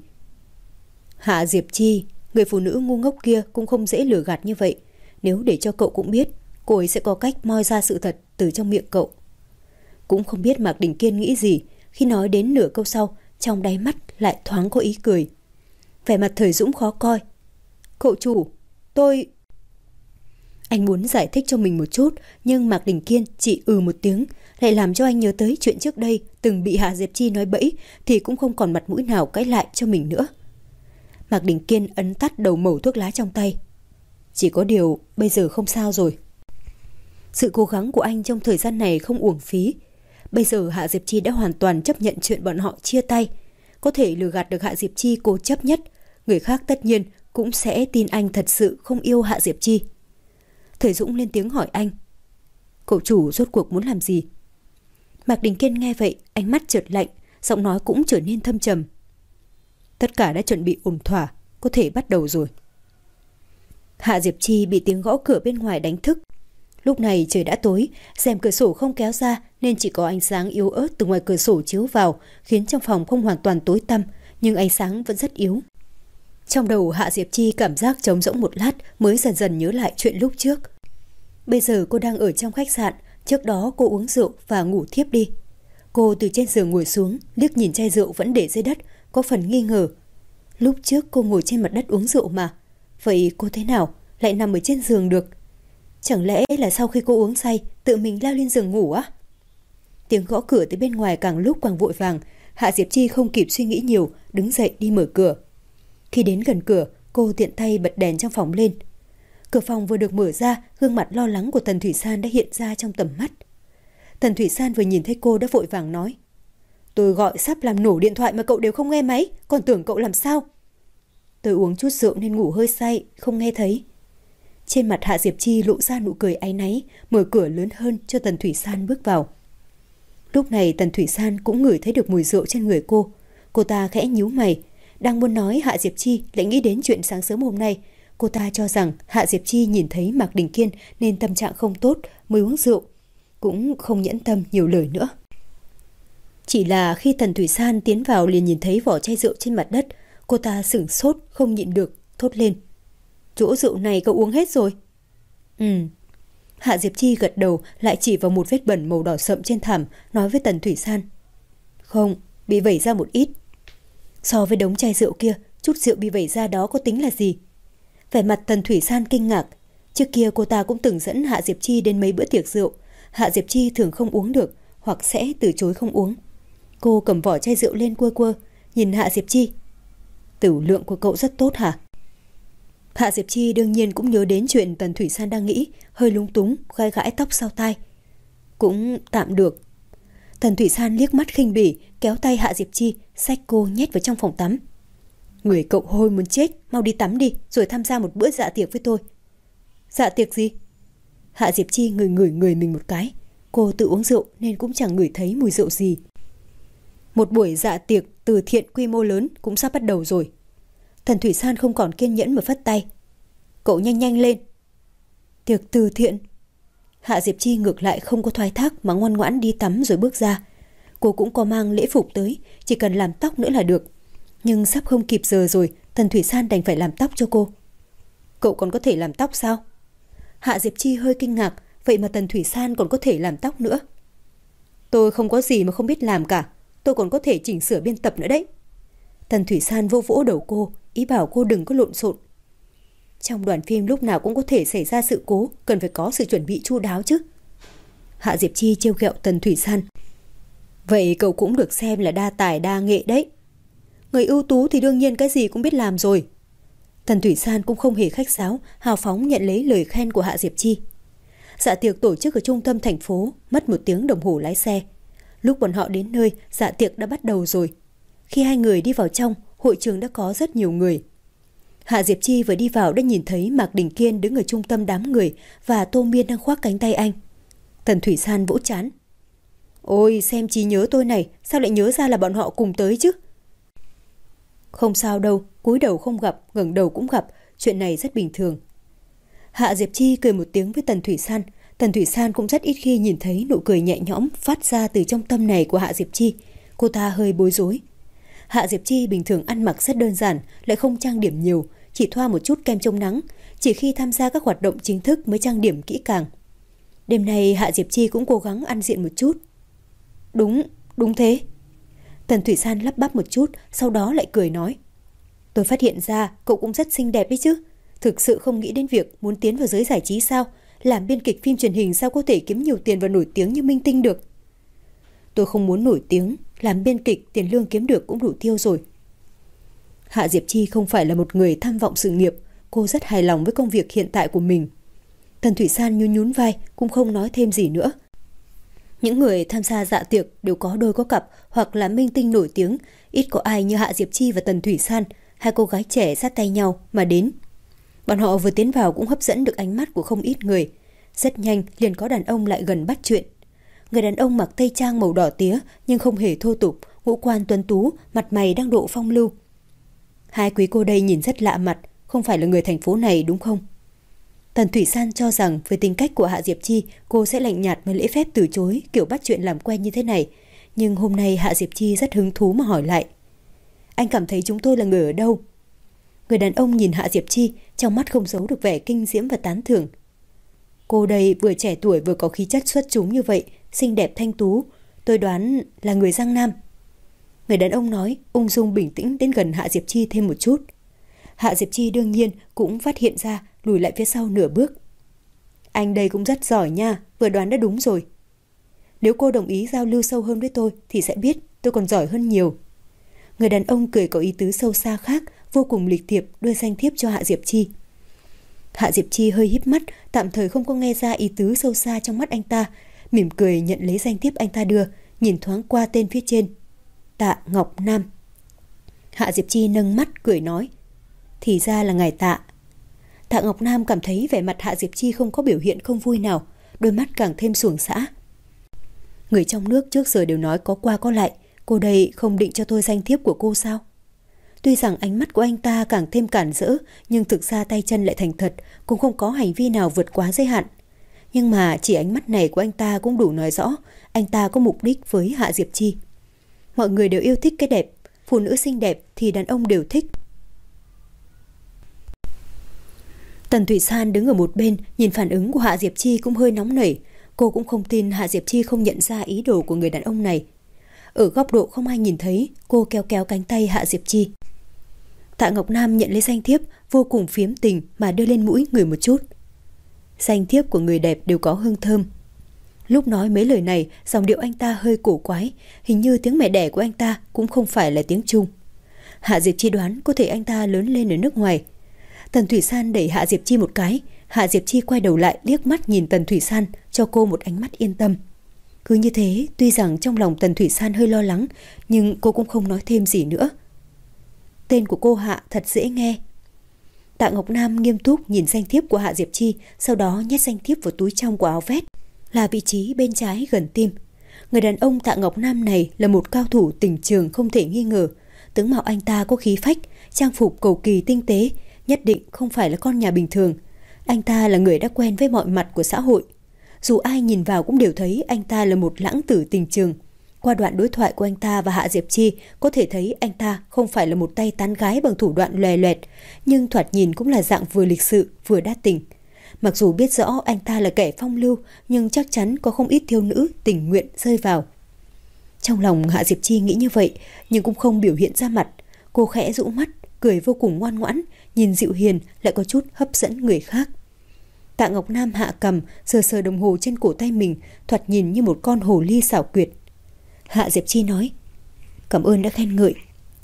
Hạ Diệp Chi, người phụ nữ ngu ngốc kia cũng không dễ lừa gạt như vậy. Nếu để cho cậu cũng biết, cô ấy sẽ có cách moi ra sự thật từ trong miệng cậu. Cũng không biết Mạc Đình Kiên nghĩ gì, khi nói đến nửa câu sau, trong đáy mắt lại thoáng có ý cười. Vẻ mặt Thời Dũng khó coi. Cậu chủ, tôi... Anh muốn giải thích cho mình một chút, nhưng Mạc Đình Kiên chỉ ừ một tiếng, lại làm cho anh nhớ tới chuyện trước đây từng bị Hạ Diệp Chi nói bẫy, thì cũng không còn mặt mũi nào cãi lại cho mình nữa. Mạc Đình Kiên ấn tắt đầu mẩu thuốc lá trong tay. Chỉ có điều bây giờ không sao rồi. Sự cố gắng của anh trong thời gian này không uổng phí. Bây giờ Hạ Diệp Chi đã hoàn toàn chấp nhận chuyện bọn họ chia tay. Có thể lừa gạt được Hạ Diệp Chi cố chấp nhất, người khác tất nhiên cũng sẽ tin anh thật sự không yêu Hạ Diệp Chi. Thời Dũng lên tiếng hỏi anh: Cậu chủ rốt cuộc muốn làm gì? Mạc Đình Kiên nghe vậy, ánh mắt chợt lạnh, giọng nói cũng trở nên thâm trầm. Tất cả đã chuẩn bị ổn thỏa, có thể bắt đầu rồi. Hạ Diệp Chi bị tiếng gõ cửa bên ngoài đánh thức. Lúc này trời đã tối, rèm cửa sổ không kéo ra nên chỉ có ánh sáng yếu ớt từ ngoài cửa sổ chiếu vào, khiến trong phòng không hoàn toàn tối tăm, nhưng ánh sáng vẫn rất yếu. Trong đầu Hạ Diệp Chi cảm giác trống rỗng một lát mới dần dần nhớ lại chuyện lúc trước. Bây giờ cô đang ở trong khách sạn, trước đó cô uống rượu và ngủ thiếp đi. Cô từ trên giường ngồi xuống, liếc nhìn chai rượu vẫn để dưới đất, có phần nghi ngờ. Lúc trước cô ngồi trên mặt đất uống rượu mà, vậy cô thế nào lại nằm ở trên giường được? Chẳng lẽ là sau khi cô uống say tự mình lao lên giường ngủ á? Tiếng gõ cửa từ bên ngoài càng lúc càng vội vàng. Hạ Diệp Chi không kịp suy nghĩ nhiều, đứng dậy đi mở cửa. Khi đến gần cửa, cô tiện tay bật đèn trong phòng lên. Cửa phòng vừa được mở ra, gương mặt lo lắng của Tần Thủy San đã hiện ra trong tầm mắt. Tần Thủy San vừa nhìn thấy cô đã vội vàng nói: Tôi gọi sắp làm nổ điện thoại mà cậu đều không nghe máy, còn tưởng cậu làm sao? Tôi uống chút rượu nên ngủ hơi say, không nghe thấy. Trên mặt Hạ Diệp Chi lộ ra nụ cười áy náy, mở cửa lớn hơn cho Tần Thủy San bước vào. Lúc này Tần Thủy San cũng ngửi thấy được mùi rượu trên người cô. Cô ta khẽ nhíu mày, đang muốn nói Hạ Diệp Chi lại nghĩ đến chuyện sáng sớm hôm nay. Cô ta cho rằng Hạ Diệp Chi nhìn thấy Mạc Đình Kiên nên tâm trạng không tốt mới uống rượu, cũng không nhẫn tâm nhiều lời nữa. Chỉ là khi Tần Thủy San tiến vào liền nhìn thấy vỏ chai rượu trên mặt đất, cô ta sửng sốt không nhịn được, thốt lên. Chỗ rượu này cậu uống hết rồi? Ừ. Hạ Diệp Chi gật đầu, lại chỉ vào một vết bẩn màu đỏ sậm trên thảm, nói với Tần Thủy San. Không, bị vẩy ra một ít. So với đống chai rượu kia, chút rượu bị vẩy ra đó có tính là gì? Vẻ mặt Tần Thủy San kinh ngạc. Trước kia cô ta cũng từng dẫn Hạ Diệp Chi đến mấy bữa tiệc rượu. Hạ Diệp Chi thường không uống được, hoặc sẽ từ chối không uống. Cô cầm vỏ chai rượu lên quơ quơ, nhìn Hạ Diệp Chi. Tửu lượng của cậu rất tốt hả? Hạ Diệp Chi đương nhiên cũng nhớ đến chuyện Tần Thủy San đang nghĩ, hơi lúng túng, gai gãi tóc sau tai. Cũng tạm được. Tần Thủy San liếc mắt khinh bỉ, kéo tay Hạ Diệp Chi, xách cô nhét vào trong phòng tắm. Người cậu hôi muốn chết, mau đi tắm đi, rồi tham gia một bữa dạ tiệc với tôi. Dạ tiệc gì? Hạ Diệp Chi ngửi ngửi người mình một cái. Cô tự uống rượu nên cũng chẳng ngửi thấy mùi rượu gì. Một buổi dạ tiệc từ thiện quy mô lớn cũng sắp bắt đầu rồi. Tần Thủy San không còn kiên nhẫn mà phất tay. Cậu nhanh nhanh lên. Tiệc từ thiện? Hạ Diệp Chi ngược lại không có thoái thác mà ngoan ngoãn đi tắm rồi bước ra. Cô cũng có mang lễ phục tới, chỉ cần làm tóc nữa là được. Nhưng sắp không kịp giờ rồi, Tần Thủy San đành phải làm tóc cho cô. Cậu còn có thể làm tóc sao? Hạ Diệp Chi hơi kinh ngạc, vậy mà Tần Thủy San còn có thể làm tóc nữa. Tôi không có gì mà không biết làm cả, tôi còn có thể chỉnh sửa biên tập nữa đấy. Tần Thủy San vô vỗ đầu cô, ý bảo cô đừng có lộn xộn. Trong đoàn phim lúc nào cũng có thể xảy ra sự cố, cần phải có sự chuẩn bị chu đáo chứ. Hạ Diệp Chi trêu ghẹo Tần Thủy San. Vậy cậu cũng được xem là đa tài đa nghệ đấy. Người ưu tú thì đương nhiên cái gì cũng biết làm rồi. Tần Thủy San cũng không hề khách sáo, hào phóng nhận lấy lời khen của Hạ Diệp Chi. Dạ tiệc tổ chức ở trung tâm thành phố, mất một tiếng đồng hồ lái xe. Lúc bọn họ đến nơi, dạ tiệc đã bắt đầu rồi. Khi hai người đi vào trong, hội trường đã có rất nhiều người. Hạ Diệp Chi vừa đi vào đã nhìn thấy Mạc Đình Kiên đứng ở trung tâm đám người và Tô Miên đang khoác cánh tay anh. Tần Thủy San vỗ trán. Ôi, xem trí nhớ tôi này, sao lại nhớ ra là bọn họ cùng tới chứ? Không sao đâu, cúi đầu không gặp, ngẩng đầu cũng gặp, chuyện này rất bình thường. Hạ Diệp Chi cười một tiếng với Tần Thủy San. Tần Thủy San cũng rất ít khi nhìn thấy nụ cười nhẹ nhõm phát ra từ trong tâm này của Hạ Diệp Chi. Cô ta hơi bối rối. Hạ Diệp Chi bình thường ăn mặc rất đơn giản, lại không trang điểm nhiều, chỉ thoa một chút kem chống nắng, chỉ khi tham gia các hoạt động chính thức mới trang điểm kỹ càng. Đêm nay Hạ Diệp Chi cũng cố gắng ăn diện một chút. Đúng, đúng thế. Tần Thủy San lắp bắp một chút, sau đó lại cười nói. Tôi phát hiện ra cậu cũng rất xinh đẹp ấy chứ. Thực sự không nghĩ đến việc muốn tiến vào giới giải trí sao? Làm biên kịch phim truyền hình sao có thể kiếm nhiều tiền và nổi tiếng như minh tinh được? Tôi không muốn nổi tiếng, làm biên kịch tiền lương kiếm được cũng đủ tiêu rồi. Hạ Diệp Chi không phải là một người tham vọng sự nghiệp, cô rất hài lòng với công việc hiện tại của mình. Tần Thủy San nhún nhún vai, cũng không nói thêm gì nữa. Những người tham gia dạ tiệc đều có đôi có cặp hoặc là minh tinh nổi tiếng, ít có ai như Hạ Diệp Chi và Tần Thủy San, hai cô gái trẻ sát tay nhau mà đến. Bọn họ vừa tiến vào cũng hấp dẫn được ánh mắt của không ít người. Rất nhanh liền có đàn ông lại gần bắt chuyện. Người đàn ông mặc tây trang màu đỏ tía nhưng không hề thô tục, ngũ quan tuấn tú, mặt mày đang độ phong lưu. Hai quý cô đây nhìn rất lạ mặt, không phải là người thành phố này đúng không? Tần Thủy San cho rằng với tính cách của Hạ Diệp Chi, cô sẽ lạnh nhạt và lễ phép từ chối kiểu bắt chuyện làm quen như thế này. Nhưng hôm nay Hạ Diệp Chi rất hứng thú mà hỏi lại. Anh cảm thấy chúng tôi là người ở đâu? Người đàn ông nhìn Hạ Diệp Chi, trong mắt không giấu được vẻ kinh diễm và tán thưởng. Cô đây vừa trẻ tuổi vừa có khí chất xuất chúng như vậy, xinh đẹp thanh tú, tôi đoán là người Giang Nam. Người đàn ông nói, ung dung bình tĩnh đến gần Hạ Diệp Chi thêm một chút. Hạ Diệp Chi đương nhiên cũng phát hiện ra, lùi lại phía sau nửa bước. Anh đây cũng rất giỏi nha, vừa đoán đã đúng rồi. Nếu cô đồng ý giao lưu sâu hơn với tôi thì sẽ biết tôi còn giỏi hơn nhiều. Người đàn ông cười có ý tứ sâu xa khác, vô cùng lịch thiệp đưa danh thiếp cho Hạ Diệp Chi. Hạ Diệp Chi hơi híp mắt, tạm thời không có nghe ra ý tứ sâu xa trong mắt anh ta, mỉm cười nhận lấy danh thiếp anh ta đưa, nhìn thoáng qua tên phía trên. Tạ Ngọc Nam. Hạ Diệp Chi nâng mắt cười nói. Thì ra là ngài Tạ. Tạ Ngọc Nam cảm thấy vẻ mặt Hạ Diệp Chi không có biểu hiện không vui nào, đôi mắt càng thêm xuồng xã. Người trong nước trước giờ đều nói có qua có lại, cô đây không định cho tôi danh thiếp của cô sao? Tuy rằng ánh mắt của anh ta càng thêm cản rỡ, nhưng thực ra tay chân lại thành thật, cũng không có hành vi nào vượt quá giới hạn. Nhưng mà chỉ ánh mắt này của anh ta cũng đủ nói rõ, anh ta có mục đích với Hạ Diệp Chi. Mọi người đều yêu thích cái đẹp, phụ nữ xinh đẹp thì đàn ông đều thích. Tần Thủy San đứng ở một bên, nhìn phản ứng của Hạ Diệp Chi cũng hơi nóng nảy. Cô cũng không tin Hạ Diệp Chi không nhận ra ý đồ của người đàn ông này. Ở góc độ không ai nhìn thấy, cô kéo kéo cánh tay Hạ Diệp Chi. Tạ Ngọc Nam nhận lấy danh thiếp, vô cùng phiếm tình mà đưa lên mũi người một chút. Danh thiếp của người đẹp đều có hương thơm. Lúc nói mấy lời này, giọng điệu anh ta hơi cổ quái, hình như tiếng mẹ đẻ của anh ta cũng không phải là tiếng Trung. Hạ Diệp Chi đoán có thể anh ta lớn lên ở nước ngoài. Tần Thủy San đẩy Hạ Diệp Chi một cái, Hạ Diệp Chi quay đầu lại liếc mắt nhìn Tần Thủy San, cho cô một ánh mắt yên tâm. Cứ như thế, tuy rằng trong lòng Tần Thủy San hơi lo lắng, nhưng cô cũng không nói thêm gì nữa. Tên của cô Hạ thật dễ nghe. Tạ Ngọc Nam nghiêm túc nhìn danh thiếp của Hạ Diệp Chi, sau đó nhét danh thiếp vào túi trong của áo vest, là vị trí bên trái gần tim. Người đàn ông Tạ Ngọc Nam này là một cao thủ tình trường không thể nghi ngờ. Tướng mạo anh ta có khí phách, trang phục cầu kỳ tinh tế, nhất định không phải là con nhà bình thường. Anh ta là người đã quen với mọi mặt của xã hội. Dù ai nhìn vào cũng đều thấy anh ta là một lãng tử tình trường. Qua đoạn đối thoại của anh ta và Hạ Diệp Chi, có thể thấy anh ta không phải là một tay tán gái bằng thủ đoạn lòe loẹt, nhưng thoạt nhìn cũng là dạng vừa lịch sự vừa đa tình. Mặc dù biết rõ anh ta là kẻ phong lưu, nhưng chắc chắn có không ít thiếu nữ tình nguyện rơi vào. Trong lòng Hạ Diệp Chi nghĩ như vậy, nhưng cũng không biểu hiện ra mặt. Cô khẽ rũ mắt, cười vô cùng ngoan ngoãn, nhìn dịu hiền lại có chút hấp dẫn người khác. Tạ Ngọc Nam hạ cầm, sờ sờ đồng hồ trên cổ tay mình, thoạt nhìn như một con hồ ly xảo quyệt. Hạ Diệp Chi nói, cảm ơn đã khen ngợi.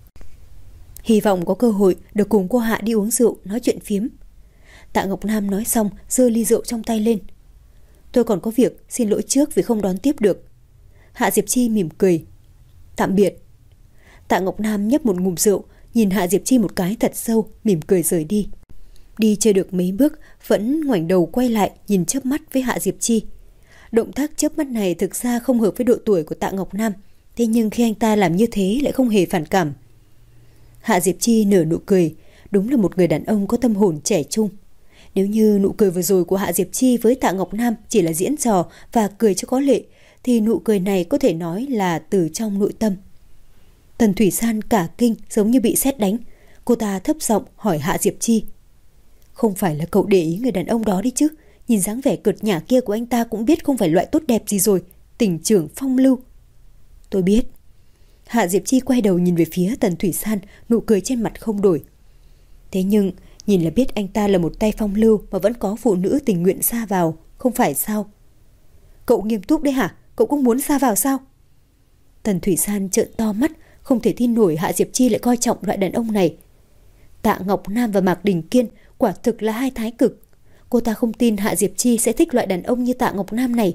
Hy vọng có cơ hội được cùng cô Hạ đi uống rượu, nói chuyện phiếm. Tạ Ngọc Nam nói xong, giơ ly rượu trong tay lên. Tôi còn có việc, xin lỗi trước vì không đón tiếp được. Hạ Diệp Chi mỉm cười. Tạm biệt. Tạ Ngọc Nam nhấp một ngụm rượu, nhìn Hạ Diệp Chi một cái thật sâu, mỉm cười rời đi. Đi chưa được mấy bước, vẫn ngoảnh đầu quay lại nhìn chớp mắt với Hạ Diệp Chi. Động tác chớp mắt này thực ra không hợp với độ tuổi của Tạ Ngọc Nam, thế nhưng khi anh ta làm như thế lại không hề phản cảm. Hạ Diệp Chi nở nụ cười, đúng là một người đàn ông có tâm hồn trẻ trung. Nếu như nụ cười vừa rồi của Hạ Diệp Chi với Tạ Ngọc Nam chỉ là diễn trò và cười cho có lệ, thì nụ cười này có thể nói là từ trong nội tâm. Tần Thủy San cả kinh giống như bị sét đánh. Cô ta thấp giọng hỏi Hạ Diệp Chi. Không phải là cậu để ý người đàn ông đó đi chứ? Nhìn dáng vẻ cợt nhả kia của anh ta cũng biết không phải loại tốt đẹp gì rồi. Tình trưởng phong lưu. Tôi biết. Hạ Diệp Chi quay đầu nhìn về phía Tần Thủy San, nụ cười trên mặt không đổi. Thế nhưng nhìn là biết anh ta là một tay phong lưu mà vẫn có phụ nữ tình nguyện sa vào, không phải sao? Cậu nghiêm túc đấy hả? Cậu cũng muốn sa vào sao? Tần Thủy San trợn to mắt, không thể tin nổi Hạ Diệp Chi lại coi trọng loại đàn ông này. Tạ Ngọc Nam và Mạc Đình Kiên quả thực là hai thái cực. Cô ta không tin Hạ Diệp Chi sẽ thích loại đàn ông như Tạ Ngọc Nam này.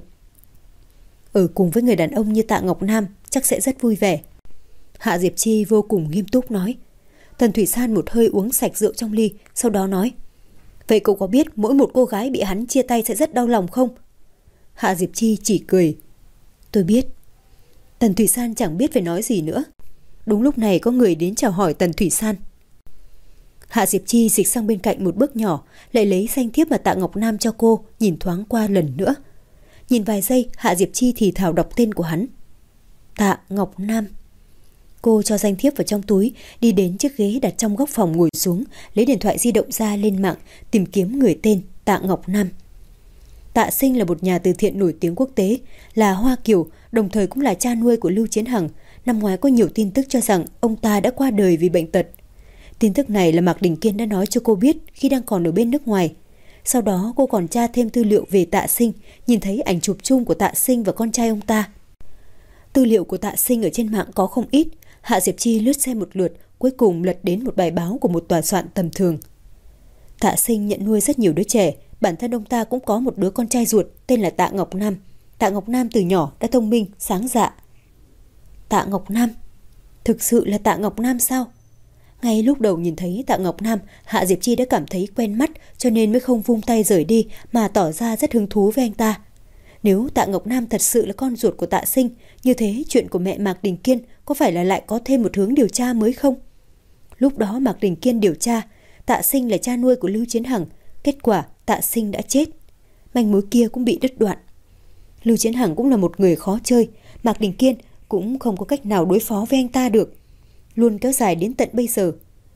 Ở cùng với người đàn ông như Tạ Ngọc Nam chắc sẽ rất vui vẻ. Hạ Diệp Chi vô cùng nghiêm túc nói. Tần Thủy San một hơi uống sạch rượu trong ly, sau đó nói. Vậy cậu có biết mỗi một cô gái bị hắn chia tay sẽ rất đau lòng không? Hạ Diệp Chi chỉ cười. Tôi biết. Tần Thủy San chẳng biết phải nói gì nữa. Đúng lúc này có người đến chào hỏi Tần Thủy San. Hạ Diệp Chi dịch sang bên cạnh một bước nhỏ, lại lấy danh thiếp mà Tạ Ngọc Nam cho cô, nhìn thoáng qua lần nữa. Nhìn vài giây, Hạ Diệp Chi thì thào đọc tên của hắn. Tạ Ngọc Nam. Cô cho danh thiếp vào trong túi, đi đến chiếc ghế đặt trong góc phòng ngồi xuống, lấy điện thoại di động ra lên mạng, tìm kiếm người tên Tạ Ngọc Nam. Tạ Sinh là một nhà từ thiện nổi tiếng quốc tế, là Hoa Kiều, đồng thời cũng là cha nuôi của Lưu Chiến Hằng. Năm ngoái có nhiều tin tức cho rằng ông ta đã qua đời vì bệnh tật. Tin tức này là Mạc Đình Kiên đã nói cho cô biết khi đang còn ở bên nước ngoài. Sau đó cô còn tra thêm tư liệu về Tạ Sinh, nhìn thấy ảnh chụp chung của Tạ Sinh và con trai ông ta. Tư liệu của Tạ Sinh ở trên mạng có không ít. Hạ Diệp Chi lướt xem một lượt, cuối cùng lật đến một bài báo của một tòa soạn tầm thường. Tạ Sinh nhận nuôi rất nhiều đứa trẻ, bản thân ông ta cũng có một đứa con trai ruột tên là Tạ Ngọc Nam. Tạ Ngọc Nam từ nhỏ đã thông minh, sáng dạ. Tạ Ngọc Nam? Thực sự là Tạ Ngọc Nam sao? Ngay lúc đầu nhìn thấy Tạ Ngọc Nam, Hạ Diệp Chi đã cảm thấy quen mắt, cho nên mới không vung tay rời đi mà tỏ ra rất hứng thú với anh ta. Nếu Tạ Ngọc Nam thật sự là con ruột của Tạ Sinh, như thế chuyện của mẹ Mạc Đình Kiên có phải là lại có thêm một hướng điều tra mới không? Lúc đó Mạc Đình Kiên điều tra, Tạ Sinh là cha nuôi của Lưu Chiến Hằng, kết quả Tạ Sinh đã chết. Manh mối kia cũng bị đứt đoạn. Lưu Chiến Hằng cũng là một người khó chơi, Mạc Đình Kiên cũng không có cách nào đối phó với anh ta được, luôn kéo dài đến tận bây giờ.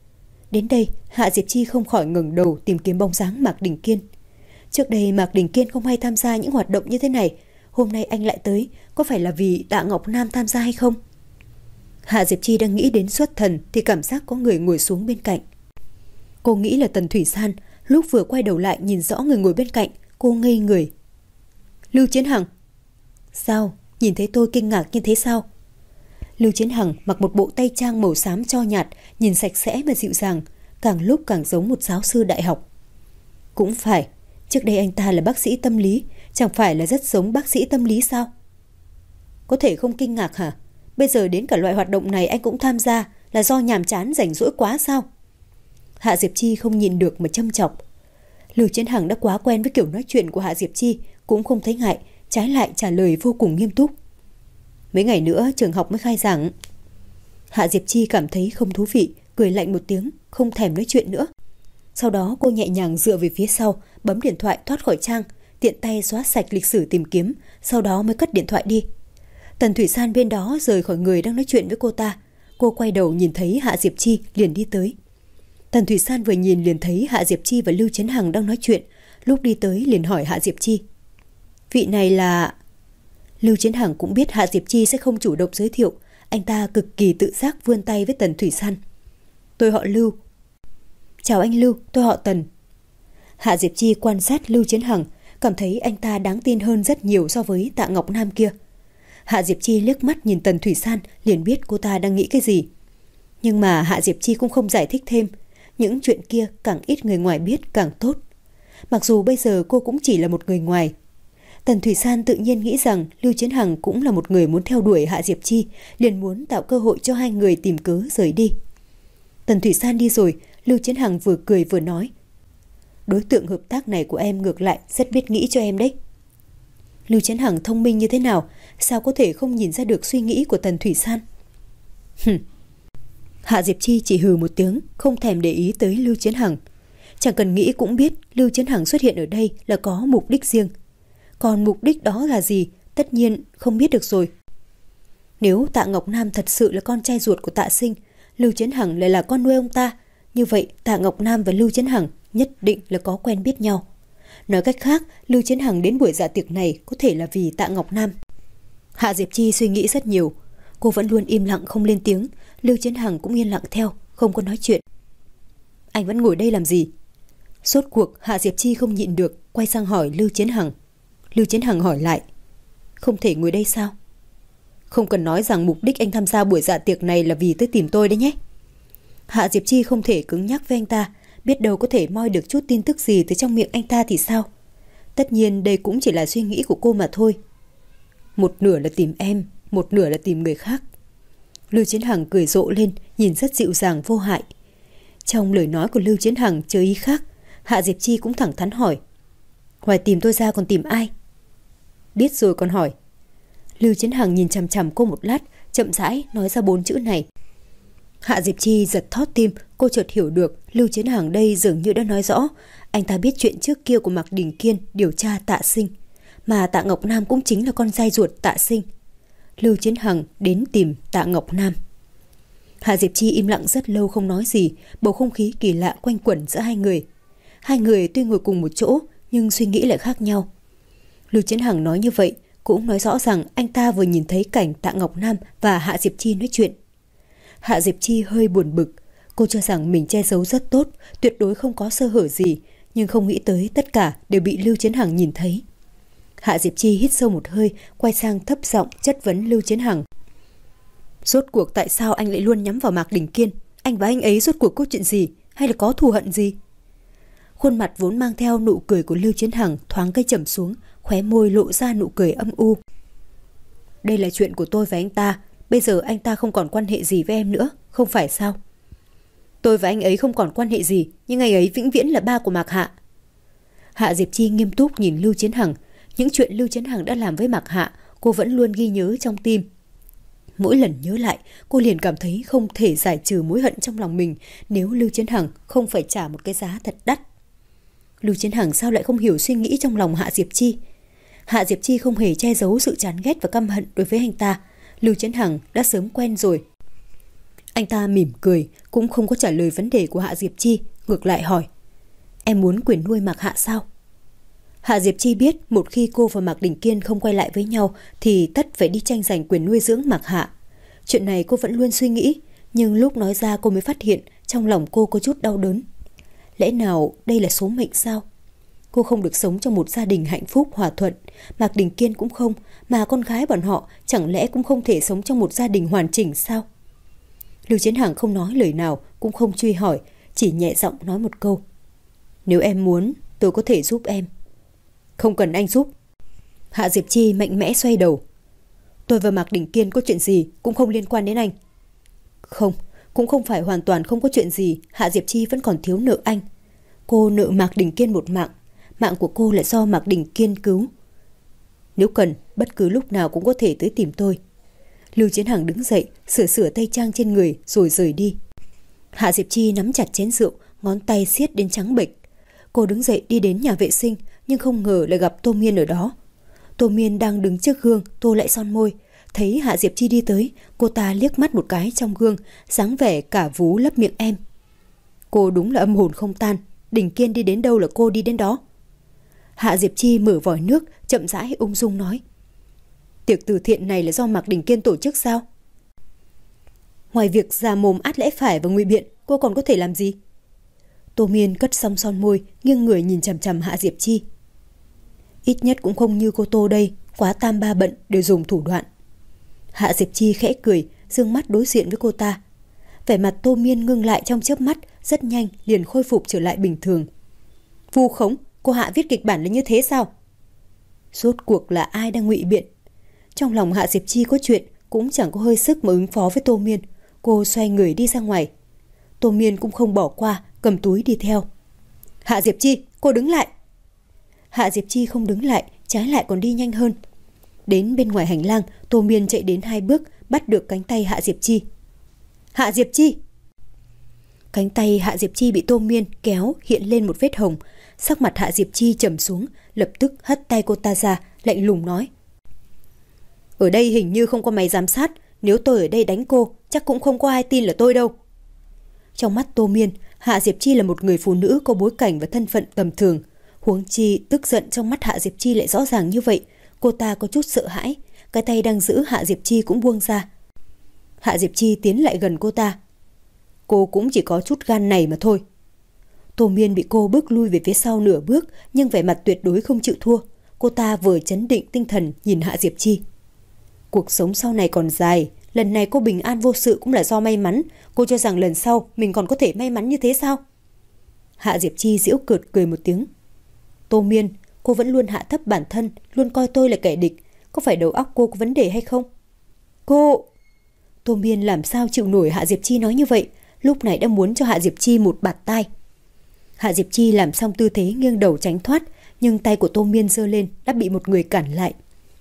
Đến đây, Hạ Diệp Chi không khỏi ngẩng đầu tìm kiếm bóng dáng Mạc Đình Kiên. Trước đây Mạc Đình Kiên không hay tham gia những hoạt động như thế này, hôm nay anh lại tới, có phải là vì Tạ Ngọc Nam tham gia hay không? Hạ Diệp Chi đang nghĩ đến xuất thần thì cảm giác có người ngồi xuống bên cạnh. Cô nghĩ là Tần Thủy San, lúc vừa quay đầu lại nhìn rõ người ngồi bên cạnh, cô ngây người. Lưu Chiến Hằng. Sao? Nhìn thấy tôi kinh ngạc như thế sao? Lưu Chiến Hằng mặc một bộ tây trang màu xám cho nhạt, nhìn sạch sẽ và dịu dàng, càng lúc càng giống một giáo sư đại học. Cũng phải, trước đây anh ta là bác sĩ tâm lý, chẳng phải là rất giống bác sĩ tâm lý sao? Có thể không kinh ngạc hả? Bây giờ đến cả loại hoạt động này anh cũng tham gia, là do nhàm chán rảnh rỗi quá sao? Hạ Diệp Chi không nhịn được mà châm chọc. Lưu Chiến Hằng đã quá quen với kiểu nói chuyện của Hạ Diệp Chi, cũng không thấy ngại, trái lại trả lời vô cùng nghiêm túc. Mấy ngày nữa trường học mới khai giảng. Hạ Diệp Chi cảm thấy không thú vị, cười lạnh một tiếng, không thèm nói chuyện nữa. Sau đó cô nhẹ nhàng dựa về phía sau, bấm điện thoại thoát khỏi trang, tiện tay xóa sạch lịch sử tìm kiếm, sau đó mới cất điện thoại đi. Tần Thủy San bên đó rời khỏi người đang nói chuyện với cô ta. Cô quay đầu nhìn thấy Hạ Diệp Chi liền đi tới. Tần Thủy San vừa nhìn liền thấy Hạ Diệp Chi và Lưu Chiến Hằng đang nói chuyện, lúc đi tới liền hỏi Hạ Diệp Chi. Vị này là... Lưu Chiến Hằng cũng biết Hạ Diệp Chi sẽ không chủ động giới thiệu, anh ta cực kỳ tự giác vươn tay với Tần Thủy San. Tôi họ Lưu. Chào anh Lưu, tôi họ Tần. Hạ Diệp Chi quan sát Lưu Chiến Hằng, cảm thấy anh ta đáng tin hơn rất nhiều so với Tạ Ngọc Nam kia. Hạ Diệp Chi liếc mắt nhìn Tần Thủy San liền biết cô ta đang nghĩ cái gì. Nhưng mà Hạ Diệp Chi cũng không giải thích thêm, những chuyện kia càng ít người ngoài biết càng tốt. Mặc dù bây giờ cô cũng chỉ là một người ngoài. Tần Thủy San tự nhiên nghĩ rằng Lưu Chiến Hằng cũng là một người muốn theo đuổi Hạ Diệp Chi, liền muốn tạo cơ hội cho hai người tìm cớ rời đi. Tần Thủy San đi rồi, Lưu Chiến Hằng vừa cười vừa nói. Đối tượng hợp tác này của em ngược lại rất biết nghĩ cho em đấy. Lưu Chiến Hằng thông minh như thế nào, sao có thể không nhìn ra được suy nghĩ của Tần Thủy San? Hừm. Hạ Diệp Chi chỉ hừ một tiếng, không thèm để ý tới Lưu Chiến Hằng. Chẳng cần nghĩ cũng biết Lưu Chiến Hằng xuất hiện ở đây là có mục đích riêng. Còn mục đích đó là gì, tất nhiên không biết được rồi. Nếu Tạ Ngọc Nam thật sự là con trai ruột của Tạ Sinh, Lưu Chiến Hằng lại là con nuôi ông ta, như vậy Tạ Ngọc Nam và Lưu Chiến Hằng nhất định là có quen biết nhau. Nói cách khác, Lưu Chiến Hằng đến buổi dạ tiệc này có thể là vì Tạ Ngọc Nam. Hạ Diệp Chi suy nghĩ rất nhiều, cô vẫn luôn im lặng không lên tiếng. Lưu Chiến Hằng cũng yên lặng theo, không có nói chuyện. Anh vẫn ngồi đây làm gì? Rốt cuộc Hạ Diệp Chi không nhịn được, quay sang hỏi Lưu Chiến Hằng. Lưu Chiến Hằng hỏi lại. Không thể ngồi đây sao? Không cần nói rằng mục đích anh tham gia buổi dạ tiệc này là vì tới tìm tôi đấy nhé. Hạ Diệp Chi không thể cứng nhắc với anh ta, biết đâu có thể moi được chút tin tức gì từ trong miệng anh ta thì sao? Tất nhiên đây cũng chỉ là suy nghĩ của cô mà thôi. Một nửa là tìm em, một nửa là tìm người khác. Lưu Chiến Hằng cười rộ lên, nhìn rất dịu dàng vô hại. Trong lời nói của Lưu Chiến Hằng chứa ý khác. Hạ Diệp Chi cũng thẳng thắn hỏi. Ngoài tìm tôi ra còn tìm ai? Biết rồi còn hỏi. Lưu Chiến Hằng nhìn chằm chằm cô một lát, chậm rãi nói ra bốn chữ này. Hạ Diệp Chi giật thót tim, cô chợt hiểu được Lưu Chiến Hằng đây dường như đã nói rõ anh ta biết chuyện trước kia của Mạc Đình Kiên điều tra Tạ Sinh, mà Tạ Ngọc Nam cũng chính là con trai ruột Tạ Sinh. Lưu Chiến Hằng đến tìm Tạ Ngọc Nam. Hạ Diệp Chi im lặng rất lâu không nói gì, bầu không khí kỳ lạ quanh quẩn giữa hai người. Hai người tuy ngồi cùng một chỗ nhưng suy nghĩ lại khác nhau. Lưu Chiến Hằng nói như vậy cũng nói rõ rằng anh ta vừa nhìn thấy cảnh Tạ Ngọc Nam và Hạ Diệp Chi nói chuyện. Hạ Diệp Chi hơi buồn bực, cô cho rằng mình che giấu rất tốt, tuyệt đối không có sơ hở gì, nhưng không nghĩ tới tất cả đều bị Lưu Chiến Hằng nhìn thấy. Hạ Diệp Chi hít sâu một hơi, quay sang thấp giọng chất vấn Lưu Chiến Hằng. Rốt cuộc tại sao anh lại luôn nhắm vào Mạc Đình Kiên? Anh và anh ấy rốt cuộc có chuyện gì? Hay là có thù hận gì? Khuôn mặt vốn mang theo nụ cười của Lưu Chiến Hằng thoáng cái trầm xuống, khóe môi lộ ra nụ cười âm u. Đây là chuyện của tôi và anh ta, bây giờ anh ta không còn quan hệ gì với em nữa, không phải sao? Tôi và anh ấy không còn quan hệ gì, nhưng anh ấy vĩnh viễn là ba của Mạc Hạ. Hạ Diệp Chi nghiêm túc nhìn Lưu Chiến Hằng. Những chuyện Lưu Chiến Hằng đã làm với Mạc Hạ, cô vẫn luôn ghi nhớ trong tim. Mỗi lần nhớ lại, cô liền cảm thấy không thể giải trừ mối hận trong lòng mình nếu Lưu Chiến Hằng không phải trả một cái giá thật đắt. Lưu Chiến Hằng sao lại không hiểu suy nghĩ trong lòng Hạ Diệp Chi? Hạ Diệp Chi không hề che giấu sự chán ghét và căm hận đối với anh ta. Lưu Chiến Hằng đã sớm quen rồi. Anh ta mỉm cười, cũng không có trả lời vấn đề của Hạ Diệp Chi, ngược lại hỏi: Em muốn quyền nuôi Mạc Hạ sao? Hạ Diệp Chi biết một khi cô và Mạc Đình Kiên không quay lại với nhau thì tất phải đi tranh giành quyền nuôi dưỡng Mạc Hạ. Chuyện này cô vẫn luôn suy nghĩ, nhưng lúc nói ra cô mới phát hiện trong lòng cô có chút đau đớn. Lẽ nào đây là số mệnh sao? Cô không được sống trong một gia đình hạnh phúc hòa thuận, Mạc Đình Kiên cũng không, mà con gái bọn họ chẳng lẽ cũng không thể sống trong một gia đình hoàn chỉnh sao? Lưu Chiến Hằng không nói lời nào, cũng không truy hỏi, chỉ nhẹ giọng nói một câu: Nếu em muốn, tôi có thể giúp em. Không cần anh giúp. Hạ Diệp Chi mạnh mẽ xoay đầu. Tôi và Mạc Đình Kiên có chuyện gì cũng không liên quan đến anh. Không, cũng không phải hoàn toàn không có chuyện gì. Hạ Diệp Chi vẫn còn thiếu nợ anh. Cô nợ Mạc Đình Kiên một mạng, mạng của cô lại do Mạc Đình Kiên cứu. Nếu cần, bất cứ lúc nào cũng có thể tới tìm tôi. Lưu Chiến Hằng đứng dậy, sửa sửa tay trang trên người rồi rời đi. Hạ Diệp Chi nắm chặt chén rượu, ngón tay siết đến trắng bệch. Cô đứng dậy đi đến nhà vệ sinh, nhưng không ngờ lại gặp Tô Miên ở đó. Tô Miên đang đứng trước gương tô lại son môi. Thấy Hạ Diệp Chi đi tới, cô ta liếc mắt một cái trong gương, dáng vẻ cả vú lấp miệng em. Cô đúng là âm hồn không tan, Đình Kiên đi đến đâu là cô đi đến đó. Hạ Diệp Chi mở vòi nước, chậm rãi ung dung nói: Tiệc từ thiện này là do Mạc Đình Kiên tổ chức sao? Ngoài việc già mồm át lẽ phải và ngụy biện, cô còn có thể làm gì? Tô Miên cất xong son môi, nghiêng người nhìn chằm chằm Hạ Diệp Chi. Ít nhất cũng không như cô Tô đây, quá tam ba bận đều dùng thủ đoạn. Hạ Diệp Chi khẽ cười, dương mắt đối diện với cô ta. Vẻ mặt Tô Miên ngưng lại trong chớp mắt, rất nhanh liền khôi phục trở lại bình thường. Vu khống, cô Hạ viết kịch bản là như thế sao? Rốt cuộc là ai đang ngụy biện? Trong lòng Hạ Diệp Chi có chuyện, cũng chẳng có hơi sức mà ứng phó với Tô Miên. Cô xoay người đi ra ngoài. Tô Miên cũng không bỏ qua, cầm túi đi theo. Hạ Diệp Chi, cô đứng lại. Hạ Diệp Chi không đứng lại, trái lại còn đi nhanh hơn. Đến bên ngoài hành lang, Tô Miên chạy đến hai bước, bắt được cánh tay Hạ Diệp Chi. Hạ Diệp Chi! Cánh tay Hạ Diệp Chi bị Tô Miên kéo hiện lên một vết hồng. Sắc mặt Hạ Diệp Chi trầm xuống, lập tức hất tay cô ta ra, lạnh lùng nói: Ở đây hình như không có máy giám sát, nếu tôi ở đây đánh cô, chắc cũng không có ai tin là tôi đâu. Trong mắt Tô Miên, Hạ Diệp Chi là một người phụ nữ có bối cảnh và thân phận tầm thường. Huống chi tức giận trong mắt Hạ Diệp Chi lại rõ ràng như vậy, cô ta có chút sợ hãi, cái tay đang giữ Hạ Diệp Chi cũng buông ra. Hạ Diệp Chi tiến lại gần cô ta. Cô cũng chỉ có chút gan này mà thôi. Tô Miên bị cô bước lui về phía sau nửa bước, nhưng vẻ mặt tuyệt đối không chịu thua. Cô ta vừa chấn định tinh thần nhìn Hạ Diệp Chi. Cuộc sống sau này còn dài, lần này cô bình an vô sự cũng là do may mắn. Cô cho rằng lần sau mình còn có thể may mắn như thế sao? Hạ Diệp Chi giễu cợt cười một tiếng. Tô Miên, cô vẫn luôn hạ thấp bản thân, luôn coi tôi là kẻ địch. Có phải đầu óc cô có vấn đề hay không? Cô... Tô Miên làm sao chịu nổi Hạ Diệp Chi nói như vậy, lúc này đã muốn cho Hạ Diệp Chi một bạt tai. Hạ Diệp Chi làm xong tư thế nghiêng đầu tránh thoát, nhưng tay của Tô Miên giơ lên đã bị một người cản lại.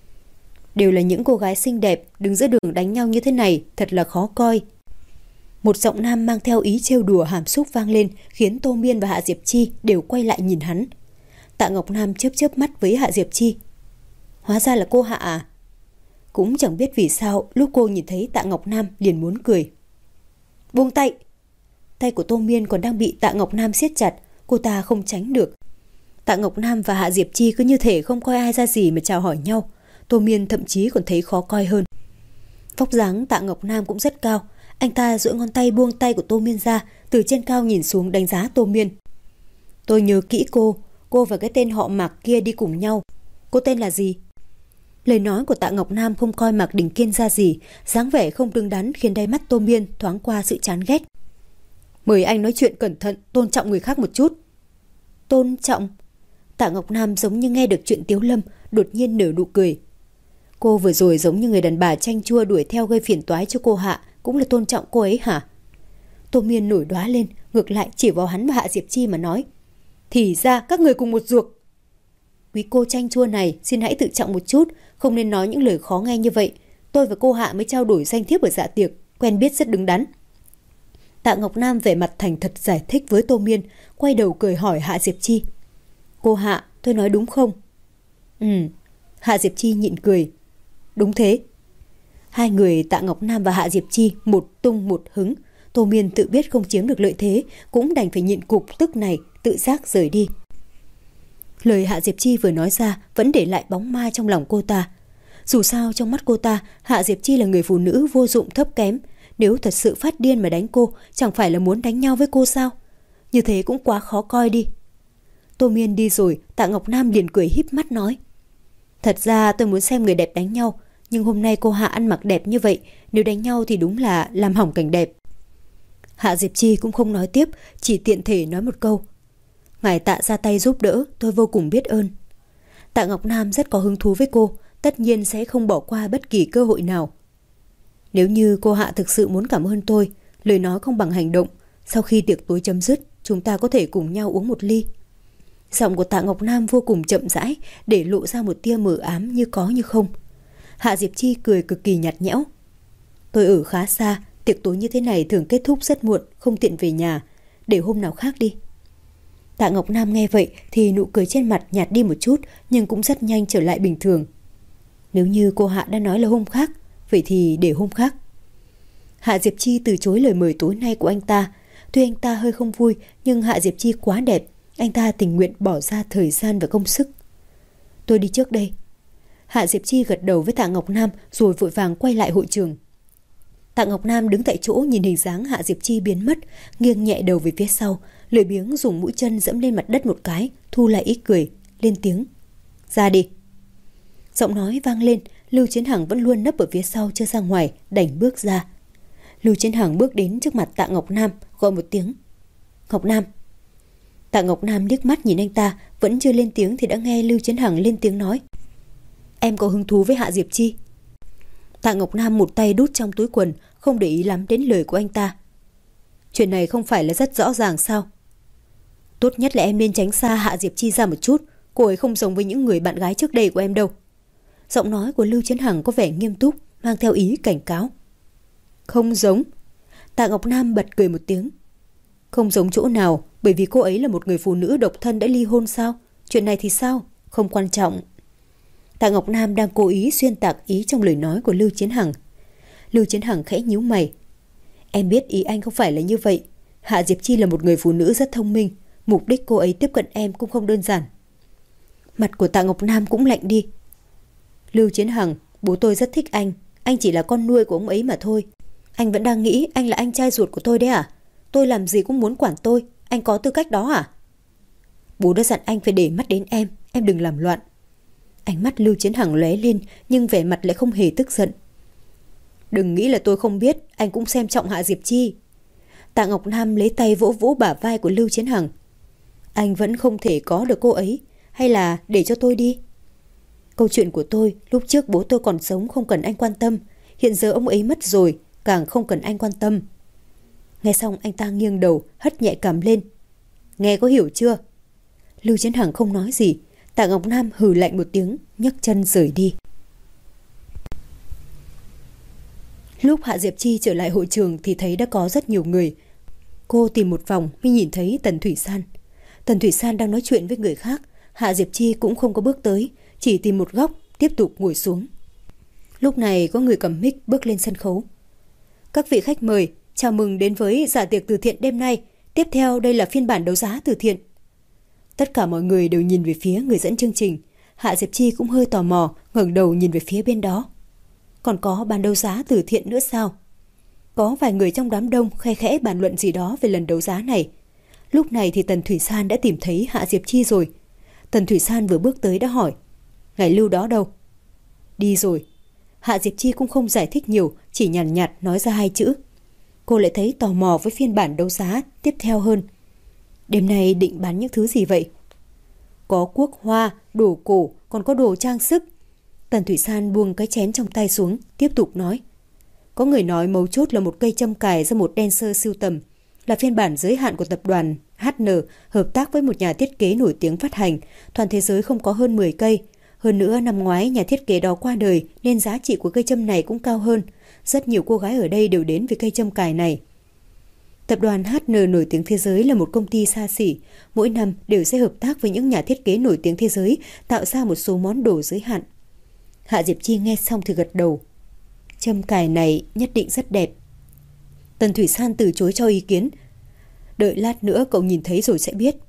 Đều là những cô gái xinh đẹp, đứng giữa đường đánh nhau như thế này thật là khó coi. Một giọng nam mang theo ý trêu đùa hàm xúc vang lên, khiến Tô Miên và Hạ Diệp Chi đều quay lại nhìn hắn. Tạ Ngọc Nam chớp chớp mắt với Hạ Diệp Chi. Hóa ra là cô Hạ à? Cũng chẳng biết vì sao lúc cô nhìn thấy Tạ Ngọc Nam liền muốn cười. Buông tay! Tay của Tô Miên còn đang bị Tạ Ngọc Nam siết chặt, cô ta không tránh được. Tạ Ngọc Nam và Hạ Diệp Chi cứ như thể không coi ai ra gì mà chào hỏi nhau. Tô Miên thậm chí còn thấy khó coi hơn. Vóc dáng Tạ Ngọc Nam cũng rất cao. Anh ta duỗi ngón tay buông tay của Tô Miên ra, từ trên cao nhìn xuống đánh giá Tô Miên. Tôi nhớ kỹ cô, cô và cái tên họ Mạc kia đi cùng nhau. Cô tên là gì? Lời nói của Tạ Ngọc Nam không coi Mạc Đình Kiên ra gì, dáng vẻ không đứng đắn khiến đáy mắt Tô Miên thoáng qua sự chán ghét. Mời anh nói chuyện cẩn thận, tôn trọng người khác một chút. Tôn trọng? Tạ Ngọc Nam giống như nghe được chuyện Tiếu Lâm, đột nhiên nở nụ cười. Cô vừa rồi giống như người đàn bà chanh chua đuổi theo gây phiền toái cho cô Hạ, cũng là tôn trọng cô ấy hả? Tô Miên nổi đoá lên, ngược lại chỉ vào hắn và Hạ Diệp Chi mà nói. Thì ra các người cùng một ruột. Quý cô chanh chua này, xin hãy tự trọng một chút, không nên nói những lời khó nghe như vậy. Tôi và cô Hạ mới trao đổi danh thiếp ở dạ tiệc, quen biết rất đứng đắn. Tạ Ngọc Nam vẻ mặt thành thật giải thích với Tô Miên, quay đầu cười hỏi Hạ Diệp Chi. Cô Hạ, tôi nói đúng không? Ừ. Hạ Diệp Chi nhịn cười. Đúng thế. Hai người Tạ Ngọc Nam và Hạ Diệp Chi một tung một hứng. Tô Miên tự biết không chiếm được lợi thế, cũng đành phải nhịn cục tức này, tự giác rời đi. Lời Hạ Diệp Chi vừa nói ra vẫn để lại bóng ma trong lòng cô ta. Dù sao trong mắt cô ta, Hạ Diệp Chi là người phụ nữ vô dụng thấp kém. Nếu thật sự phát điên mà đánh cô, chẳng phải là muốn đánh nhau với cô sao? Như thế cũng quá khó coi đi. Tô Miên đi rồi, Tạ Ngọc Nam liền cười híp mắt nói: Thật ra tôi muốn xem người đẹp đánh nhau, nhưng hôm nay cô Hạ ăn mặc đẹp như vậy, nếu đánh nhau thì đúng là làm hỏng cảnh đẹp. Hạ Diệp Chi cũng không nói tiếp, chỉ tiện thể nói một câu: Ngài Tạ ra tay giúp đỡ, tôi vô cùng biết ơn. Tạ Ngọc Nam rất có hứng thú với cô, tất nhiên sẽ không bỏ qua bất kỳ cơ hội nào. Nếu như cô Hạ thực sự muốn cảm ơn tôi, lời nói không bằng hành động, sau khi tiệc tối chấm dứt, chúng ta có thể cùng nhau uống một ly. Giọng của Tạ Ngọc Nam vô cùng chậm rãi, để lộ ra một tia mờ ám như có như không. Hạ Diệp Chi cười cực kỳ nhạt nhẽo: Tôi ở khá xa, tiệc tối như thế này thường kết thúc rất muộn, không tiện về nhà, để hôm nào khác đi. Tạ Ngọc Nam nghe vậy thì nụ cười trên mặt nhạt đi một chút, nhưng cũng rất nhanh trở lại bình thường. Nếu như cô Hạ đã nói là hôm khác, vậy thì để hôm khác. Hạ Diệp Chi từ chối lời mời tối nay của anh ta. Tuy anh ta hơi không vui, nhưng Hạ Diệp Chi quá đẹp, anh ta tình nguyện bỏ ra thời gian và công sức. Tôi đi trước đây. Hạ Diệp Chi gật đầu với Tạ Ngọc Nam rồi vội vàng quay lại hội trường. Tạ Ngọc Nam đứng tại chỗ nhìn hình dáng Hạ Diệp Chi biến mất, nghiêng nhẹ đầu về phía sau, lười biếng dùng mũi chân dẫm lên mặt đất một cái, thu lại ý cười, lên tiếng: Ra đi. Giọng nói vang lên, Lưu Chiến Hằng vẫn luôn nấp ở phía sau chưa ra ngoài, đành bước ra. Lưu Chiến Hằng bước đến trước mặt Tạ Ngọc Nam, gọi một tiếng: Ngọc Nam. Tạ Ngọc Nam liếc mắt nhìn anh ta, vẫn chưa lên tiếng thì đã nghe Lưu Chiến Hằng lên tiếng nói: Em có hứng thú với Hạ Diệp Chi. Tạ Ngọc Nam một tay đút trong túi quần, không để ý lắm đến lời của anh ta. Chuyện này không phải là rất rõ ràng sao? Tốt nhất là em nên tránh xa Hạ Diệp Chi ra một chút, cô ấy không giống với những người bạn gái trước đây của em đâu. Giọng nói của Lưu Chiến Hằng có vẻ nghiêm túc, mang theo ý cảnh cáo. Không giống. Tạ Ngọc Nam bật cười một tiếng. Không giống chỗ nào, bởi vì cô ấy là một người phụ nữ độc thân đã ly hôn sao? Chuyện này thì sao? Không quan trọng. Tạ Ngọc Nam đang cố ý xuyên tạc ý trong lời nói của Lưu Chiến Hằng. Lưu Chiến Hằng khẽ nhíu mày. Em biết ý anh không phải là như vậy. Hạ Diệp Chi là một người phụ nữ rất thông minh, mục đích cô ấy tiếp cận em cũng không đơn giản. Mặt của Tạ Ngọc Nam cũng lạnh đi. Lưu Chiến Hằng, bố tôi rất thích anh, anh chỉ là con nuôi của ông ấy mà thôi. Anh vẫn đang nghĩ anh là anh trai ruột của tôi đấy à? Tôi làm gì cũng muốn quản tôi, anh có tư cách đó à? Bố đã dặn anh phải để mắt đến em, em đừng làm loạn. Ánh mắt Lưu Chiến Hằng lóe lên, nhưng vẻ mặt lại không hề tức giận. Đừng nghĩ là tôi không biết, anh cũng xem trọng Hạ Diệp Chi. Tạ Ngọc Nam lấy tay vỗ vỗ bả vai của Lưu Chiến Hằng. Anh vẫn không thể có được cô ấy, hay là để cho tôi đi? Câu chuyện của tôi, lúc trước bố tôi còn sống không cần anh quan tâm, hiện giờ ông ấy mất rồi, càng không cần anh quan tâm. Nghe xong anh ta nghiêng đầu, hất nhẹ cằm lên. Nghe có hiểu chưa? Lưu Chiến Hằng không nói gì. Tạ Ngọc Nam hừ lạnh một tiếng, nhấc chân rời đi. Lúc Hạ Diệp Chi trở lại hội trường thì thấy đã có rất nhiều người. Cô tìm một vòng mới nhìn thấy Tần Thủy San. Tần Thủy San đang nói chuyện với người khác. Hạ Diệp Chi cũng không có bước tới, chỉ tìm một góc tiếp tục ngồi xuống. Lúc này có người cầm mic bước lên sân khấu. Các vị khách mời, chào mừng đến với dạ tiệc từ thiện đêm nay. Tiếp theo đây là phiên bản đấu giá từ thiện. Tất cả mọi người đều nhìn về phía người dẫn chương trình. Hạ Diệp Chi cũng hơi tò mò, ngẩng đầu nhìn về phía bên đó. Còn có bán đấu giá từ thiện nữa sao? Có vài người trong đám đông khe khẽ bàn luận gì đó về lần đấu giá này. Lúc này thì Tần Thủy San đã tìm thấy Hạ Diệp Chi rồi. Tần Thủy San vừa bước tới đã hỏi: Ngài Lưu đó đâu? Đi rồi. Hạ Diệp Chi cũng không giải thích nhiều, chỉ nhàn nhạt, nhạt nói ra hai chữ. Cô lại thấy tò mò với phiên bản đấu giá tiếp theo hơn. Đêm nay định bán những thứ gì vậy? Có quốc hoa, đồ cổ, còn có đồ trang sức. Tần Thủy San buông cái chén trong tay xuống, tiếp tục nói. Có người nói mấu chốt là một cây châm cài do một dancer sưu tầm, là phiên bản giới hạn của tập đoàn hát en hợp tác với một nhà thiết kế nổi tiếng phát hành. Toàn thế giới không có hơn mười cây. Hơn nữa năm ngoái nhà thiết kế đó qua đời nên giá trị của cây châm này cũng cao hơn. Rất nhiều cô gái ở đây đều đến vì cây châm cài này. Tập đoàn hát en nổi tiếng thế giới là một công ty xa xỉ. Mỗi năm đều sẽ hợp tác với những nhà thiết kế nổi tiếng thế giới tạo ra một số món đồ giới hạn. Hạ Diệp Chi nghe xong thì gật đầu. Châm cài này nhất định rất đẹp. Tần Thủy San từ chối cho ý kiến. Đợi lát nữa cậu nhìn thấy rồi sẽ biết.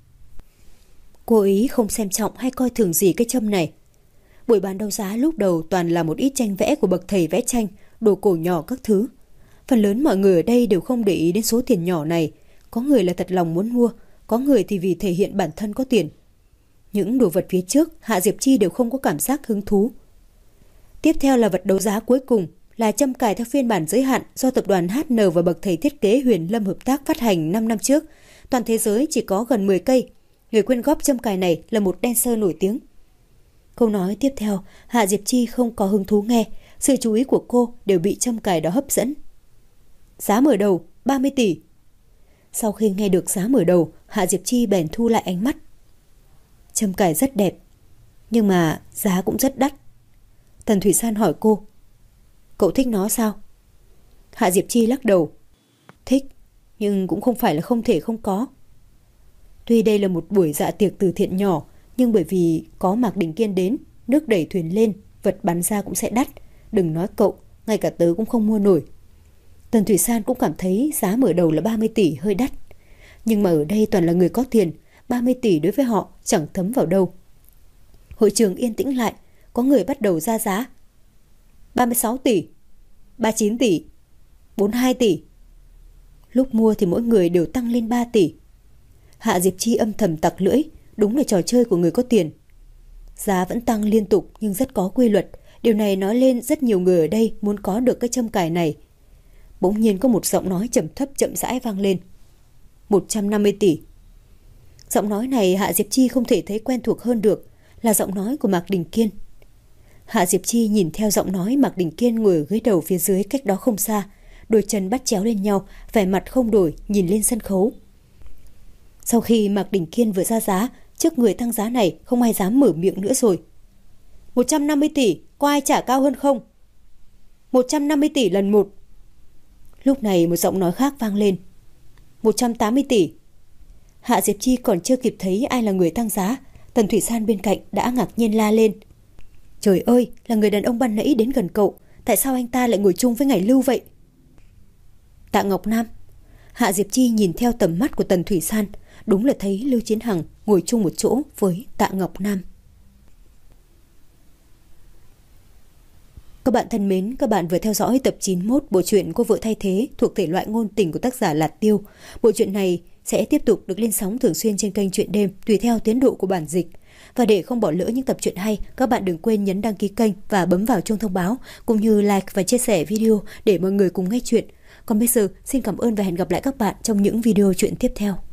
Cô ấy không xem trọng hay coi thường gì cái châm này. Buổi bán đấu giá lúc đầu toàn là một ít tranh vẽ của bậc thầy vẽ tranh, đồ cổ nhỏ các thứ. Phần lớn mọi người ở đây đều không để ý đến số tiền nhỏ này. Có người là thật lòng muốn mua, có người thì vì thể hiện bản thân có tiền. Những đồ vật phía trước Hạ Diệp Chi đều không có cảm giác hứng thú. Tiếp theo là vật đấu giá cuối cùng, là châm cài theo phiên bản giới hạn do tập đoàn hát en và bậc thầy thiết kế Huyền Lâm hợp tác phát hành năm năm trước. Toàn thế giới chỉ có gần mười cây. Người quyên góp châm cài này là một dancer nổi tiếng. Câu nói tiếp theo, Hạ Diệp Chi không có hứng thú nghe. Sự chú ý của cô đều bị châm cài đó hấp dẫn. Giá mở đầu ba mươi tỷ. Sau khi nghe được giá mở đầu, Hạ Diệp Chi bèn thu lại ánh mắt. Châm cài rất đẹp, nhưng mà giá cũng rất đắt. Tần Thủy San hỏi cô, cậu thích nó sao? Hạ Diệp Chi lắc đầu. Thích, nhưng cũng không phải là không thể không có. Tuy đây là một buổi dạ tiệc từ thiện nhỏ, nhưng bởi vì có Mạc Đình Kiên đến, nước đẩy thuyền lên, vật bán ra cũng sẽ đắt. Đừng nói cậu, ngay cả tớ cũng không mua nổi. Tần Thủy San cũng cảm thấy giá mở đầu là ba mươi tỷ hơi đắt. Nhưng mà ở đây toàn là người có tiền, ba mươi tỷ đối với họ chẳng thấm vào đâu. Hội trường yên tĩnh lại, có người bắt đầu ra giá. ba mươi sáu tỷ, ba mươi chín tỷ, bốn mươi hai tỷ. Lúc mua thì mỗi người đều tăng lên ba tỷ. Hạ Diệp Chi âm thầm tặc lưỡi, đúng là trò chơi của người có tiền. Giá vẫn tăng liên tục nhưng rất có quy luật. Điều này nói lên rất nhiều người ở đây muốn có được cái châm cài này. Bỗng nhiên có một giọng nói trầm thấp chậm rãi vang lên. một trăm năm mươi tỷ. Giọng nói này Hạ Diệp Chi không thể thấy quen thuộc hơn được, là giọng nói của Mạc Đình Kiên. Hạ Diệp Chi nhìn theo giọng nói Mạc Đình Kiên ngồi ở ghế đầu phía dưới cách đó không xa, đôi chân bắt chéo lên nhau, vẻ mặt không đổi, nhìn lên sân khấu. Sau khi Mạc Đình Kiên vừa ra giá, trước người tăng giá này không ai dám mở miệng nữa rồi. một trăm năm mươi tỷ, có ai trả cao hơn không? một trăm năm mươi tỷ lần một. Lúc này một giọng nói khác vang lên. một trăm tám mươi tỷ. Hạ Diệp Chi còn chưa kịp thấy ai là người tăng giá, Tần Thủy San bên cạnh đã ngạc nhiên la lên. Trời ơi, là người đàn ông ban nãy đến gần cậu, tại sao anh ta lại ngồi chung với Ngải Lưu vậy? Tạ Ngọc Nam. Hạ Diệp Chi nhìn theo tầm mắt của Tần Thủy San, đúng là thấy Lưu Chiến Hằng ngồi chung một chỗ với Tạ Ngọc Nam. Các bạn thân mến, các bạn vừa theo dõi tập chín mươi mốt bộ truyện Cô Vợ Thay Thế thuộc thể loại ngôn tình của tác giả Lạt Tiêu. Bộ truyện này sẽ tiếp tục được lên sóng thường xuyên trên kênh Truyện Đêm tùy theo tiến độ của bản dịch. Và để không bỏ lỡ những tập truyện hay, các bạn đừng quên nhấn đăng ký kênh và bấm vào chuông thông báo, cũng như like và chia sẻ video để mọi người cùng nghe chuyện. Còn bây giờ, xin cảm ơn và hẹn gặp lại các bạn trong những video truyện tiếp theo.